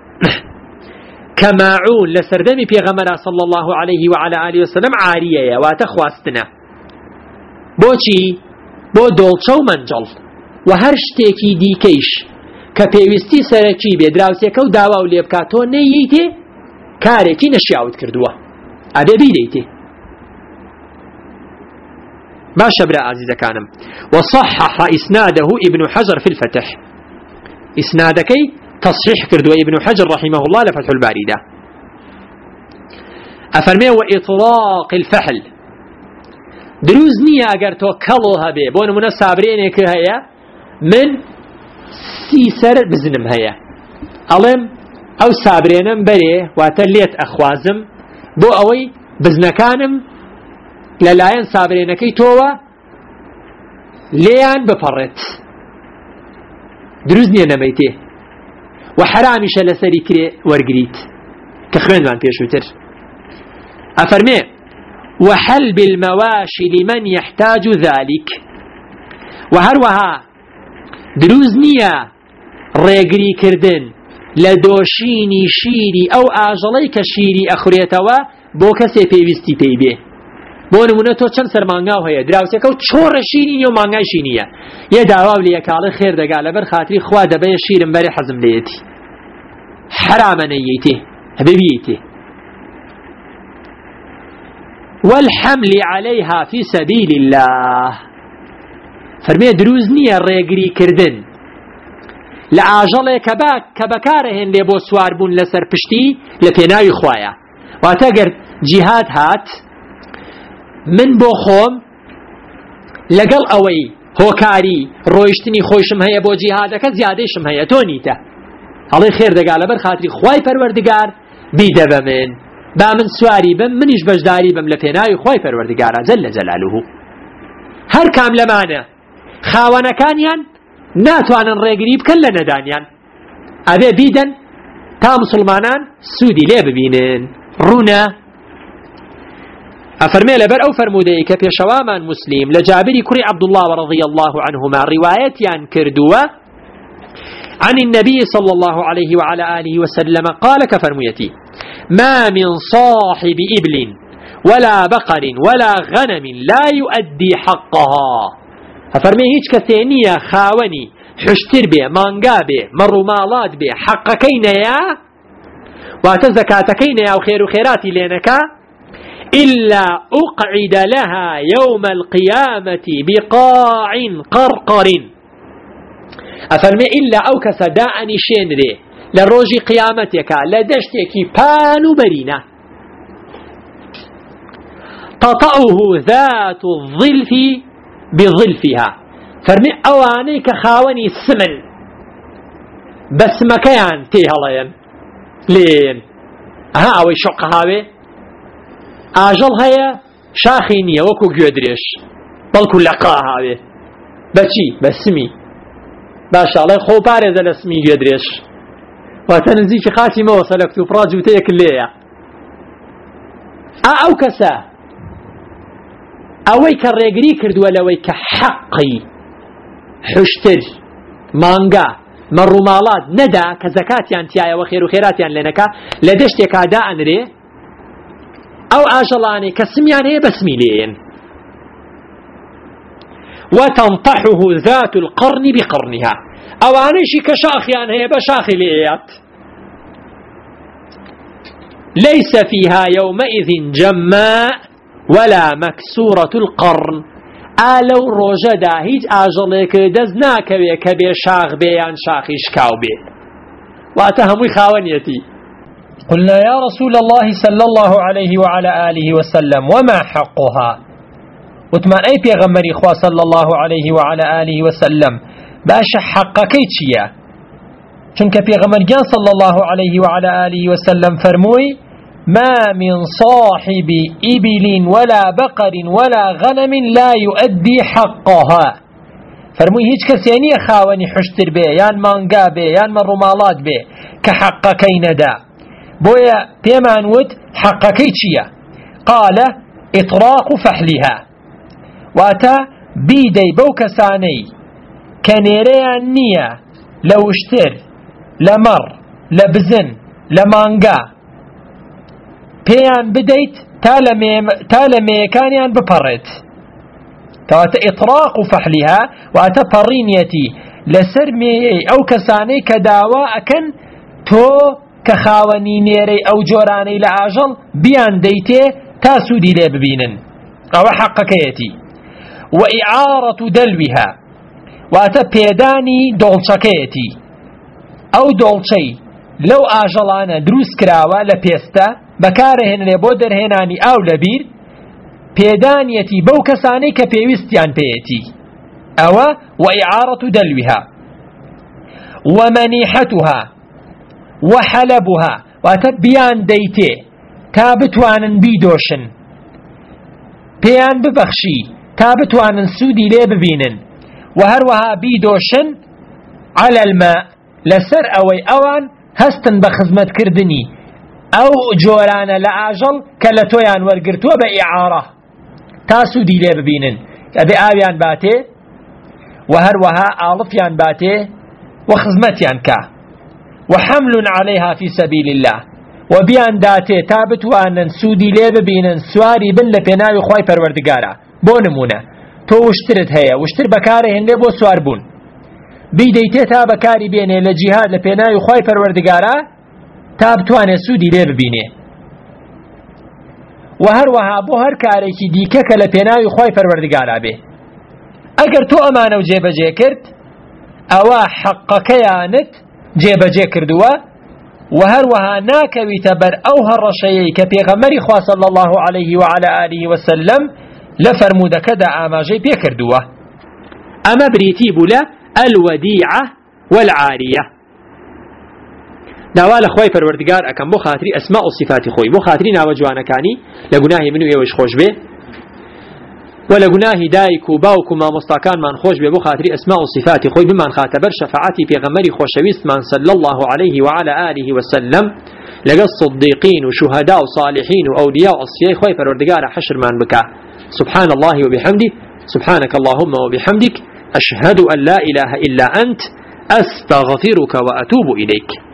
كماعون لسردمي في غمرة صلى الله عليه وعلى آله وسلم عارية واتخواستنا بوشي بو دولشو منجل وهرشتيكي ديكيش كبيوستي سرچي بيدراوسيكو داواو ليبكاتو نييتي كاريكي نشياوت كردوا أبي بيديتي ما شبرا عزيز كانم وصحح إسناده ابن حجر في الفتح إسنادكي تصحيح كردوا ابن حجر رحمه الله لفتح الباري ده أفرمي وإطلاق الفحل دروز نية أجر توكلوها به بون من الصابرين هيا من سيسر بزنم هيا ألم أو صابرين بري واتليت أخوازم بو أوي بزنكانم للاين صابرين كي توا ليان بفرت دروز نية نميته وحرامش لسري كري ورقريت كخوين من بيشوتر أفرمي وحلب المواشي لمن يحتاج ذلك وهروها دروز نية ريقري كردن لدوشيني شيري أو آجليك شيري أخريتوا بوكسي بيوستي بيبي بون منتو چند سر مانگاو هيا دراوسي كو چور شيني يو مانگاي شينيا يا دعوا لي كاله خير دغا لبر خاطري خوا دبي شيرن بري حزم ليتي حرام نيتي حبيبيتي والحمل عليها في سبيل الله فرمي دروز نية ريقري كردن لعاجله كبكارهن لبو سوار بون لسر پشتی لپیناوی خوایا واتاگر جهاد هات من بو خوم لقل اوي هوكاري رويشتني خوشم هيا بو جهادك زيادشم هيا تونيتا الله خير دقال بر خاطري خواي پروردگار بيدب من با من سواری بم منیش بەشداری بم لە پێناوی خۆی پەروەردگارە جەل جەلالوه. هەر کام لەمانە خاوەنەکانیان ناتوانن ڕێگری بکەن لە نەدانیان، ئەبێ بیدەن تا مسلمانان سوودی لێ ببینن. ڕوونە ئەفەرمێ لەبەر ئەو فەرمودەی کە پێشەوامان مسلیم لە جابری کوڕی عەبدوڵڵاه رضی الله عنهما ڕیوایەتیان کردووە عن النبي صلى الله عليه وعلى آله وسلم قال كفرميتي ما من صاحب إبل ولا بقر ولا غنم لا يؤدي حقها. فرمي هيج كثينية خاوني حشتر به مانقا به مرومالات به حقكين يا واتزكاتكين يا وخير خيراتي لينكا إلا أقعد لها يوم القيامة بقاع قرقر. أفرمي إلا أو كسداءني شينري لروجي قيامتك لدشتك بانو برينة تطأه ذات الظلف بظلفها. فرمي أواني كخاوني السمن بس مكان تيهلين لين ها أوي شق هاوي ئاژەڵ هەیە شاخی نییە وەکو گوێدرێژ بەڵکو لەقا هاوێ بەچی بەسمی باشاڵێ خۆ پارێزە لە سمی گوێدرێژ واتە نزیکی خاچی مەوەسە لە کتوپڕا جووتەیەک لێیە. ئەو کەسە ئەوەی کە ڕێگری کردووە لەوەی کە حەقی حشتر مانگا مەڕووماڵات نەدا کە زەکاتیان تایەوە خێر و خێراتیان لێنەکە لە دەشتێکا دائەنرێ ئەو ئاژەڵانەی کە سمیان هەیە بەسمی لێن. وتنطحه ذات القرن بقرنها ئەوانەیشی کە شاخیان هەیە بە شاخی لێیات. ليس فيها يومئذ جماء ولا مكسورة القرن. ئالەو ڕۆژەدا هیچ ئاژەڵێک دەست ناکەوێ کە بێ شاخ بێ یان شاخی شکاو بێ واتە هەمووی خاوەنیەتی. قلنا يا رسول الله صلى الله عليه وعلى آله وسلم وما حقها. وتمان أي پیغمبری خوا صلى الله عليه وعلى آله وسلم باش حقكي چيا چونك پیغمبرگان صلى الله عليه وعلى آله وسلم فرموي ما من صاحب إبل ولا بقر ولا غنم لا يؤدي حقها. فرموي هيج كسياني خاوني حشتر بي يان مانقا بي يان مرومالات بي كحقكي ندا بويا بيمان ود حقكي چيا؟ قال إطراق فحلها واتا بيدي بوكساني كنيريان نية لو اشتر لمر لبزن لمانقا بيان بديت تالمي كانيان ببرت كواتا إطراق فحلها واتا برينيتي لسرمي أو كساني كداواء كان تو كخاوني نيري أو جوراني لعاجل بيان ديتي تاسودي لي ببينن أو حقكيتي. وإعارة دلوها واتا بيداني دولشكيتي أو دولشي لو آجلانا دروس كراوة لبيستا بكارهن لبودر هناني أو لبير بيدانيتي بو كساني كبيوستيان بيتي أو وإعارة دلوها. ومنيحتها وحلبها واتبيان ديتي تابتوانن بيدوشن بيان ببخشي تابتوانن سودي لي ببينن وهروها بيدوشن على الماء لسر اوي اوان هستن بخزمت كردني او جورانا لعاجل كالتويان ورقرتو بإعارة تا سودي لي ببينن ابي اويان باتي وهروها آلفيان باتي وخزمتيان كا وحمل عليها في سبيل الله وبيان داتي تابت وانن سودي لي ببينن سواري بن لبناوي خواي پروردگارا بو نمونه تو وشترت هيا وشتر بكارهن لبو سوار بون بيديتي تا بكاري بينه لجهاد لبناوي خواي پروردگارا تابتوانه سودي لي ببينه وهروها بو هر كاريكي ديكك لبناوي خواي پروردگارا به اگر تو امانه وجيبه كرت اوا حقكيانت جێبەجێ کردووە وهروها ناکەویتە بەر ئەو هەڕەشەیەی کە پێغەمبەری خوا صلی الله عليه وعلى آله وسلم لە فەرموودەکەدا ئاماژەی پێ کردووە. ئەمە بریتی بوو لە الودیعە والعاریە. داوا لخوای پروردگار ئەکەم بۆ خاتری ئەسما و صفاتی خۆی بۆ خاتری ناوە جوانەکانی لە گوناهی من و ئێوەش خۆش بێ و لە گوناهی دایک و باوک و مامۆستاکانمان خۆش بێ بۆ خاتری ئەسما و صفاتی خۆی بمان خاتە بەر شەفاعەتی پێغەمبەری خۆشەویستمان صلی الله عليه وعلى آله وسلم لەگەڵ صدیقین و شوهدا و صالحین و ئەولیا و ئەصفیای خۆی پەروەردگارە حەشرمان بکە. سبحان الله وبحمده سبحانك اللهم وبحمدك أشهد أن لا إله إلا أنت أستغفرك وأتوب إليك.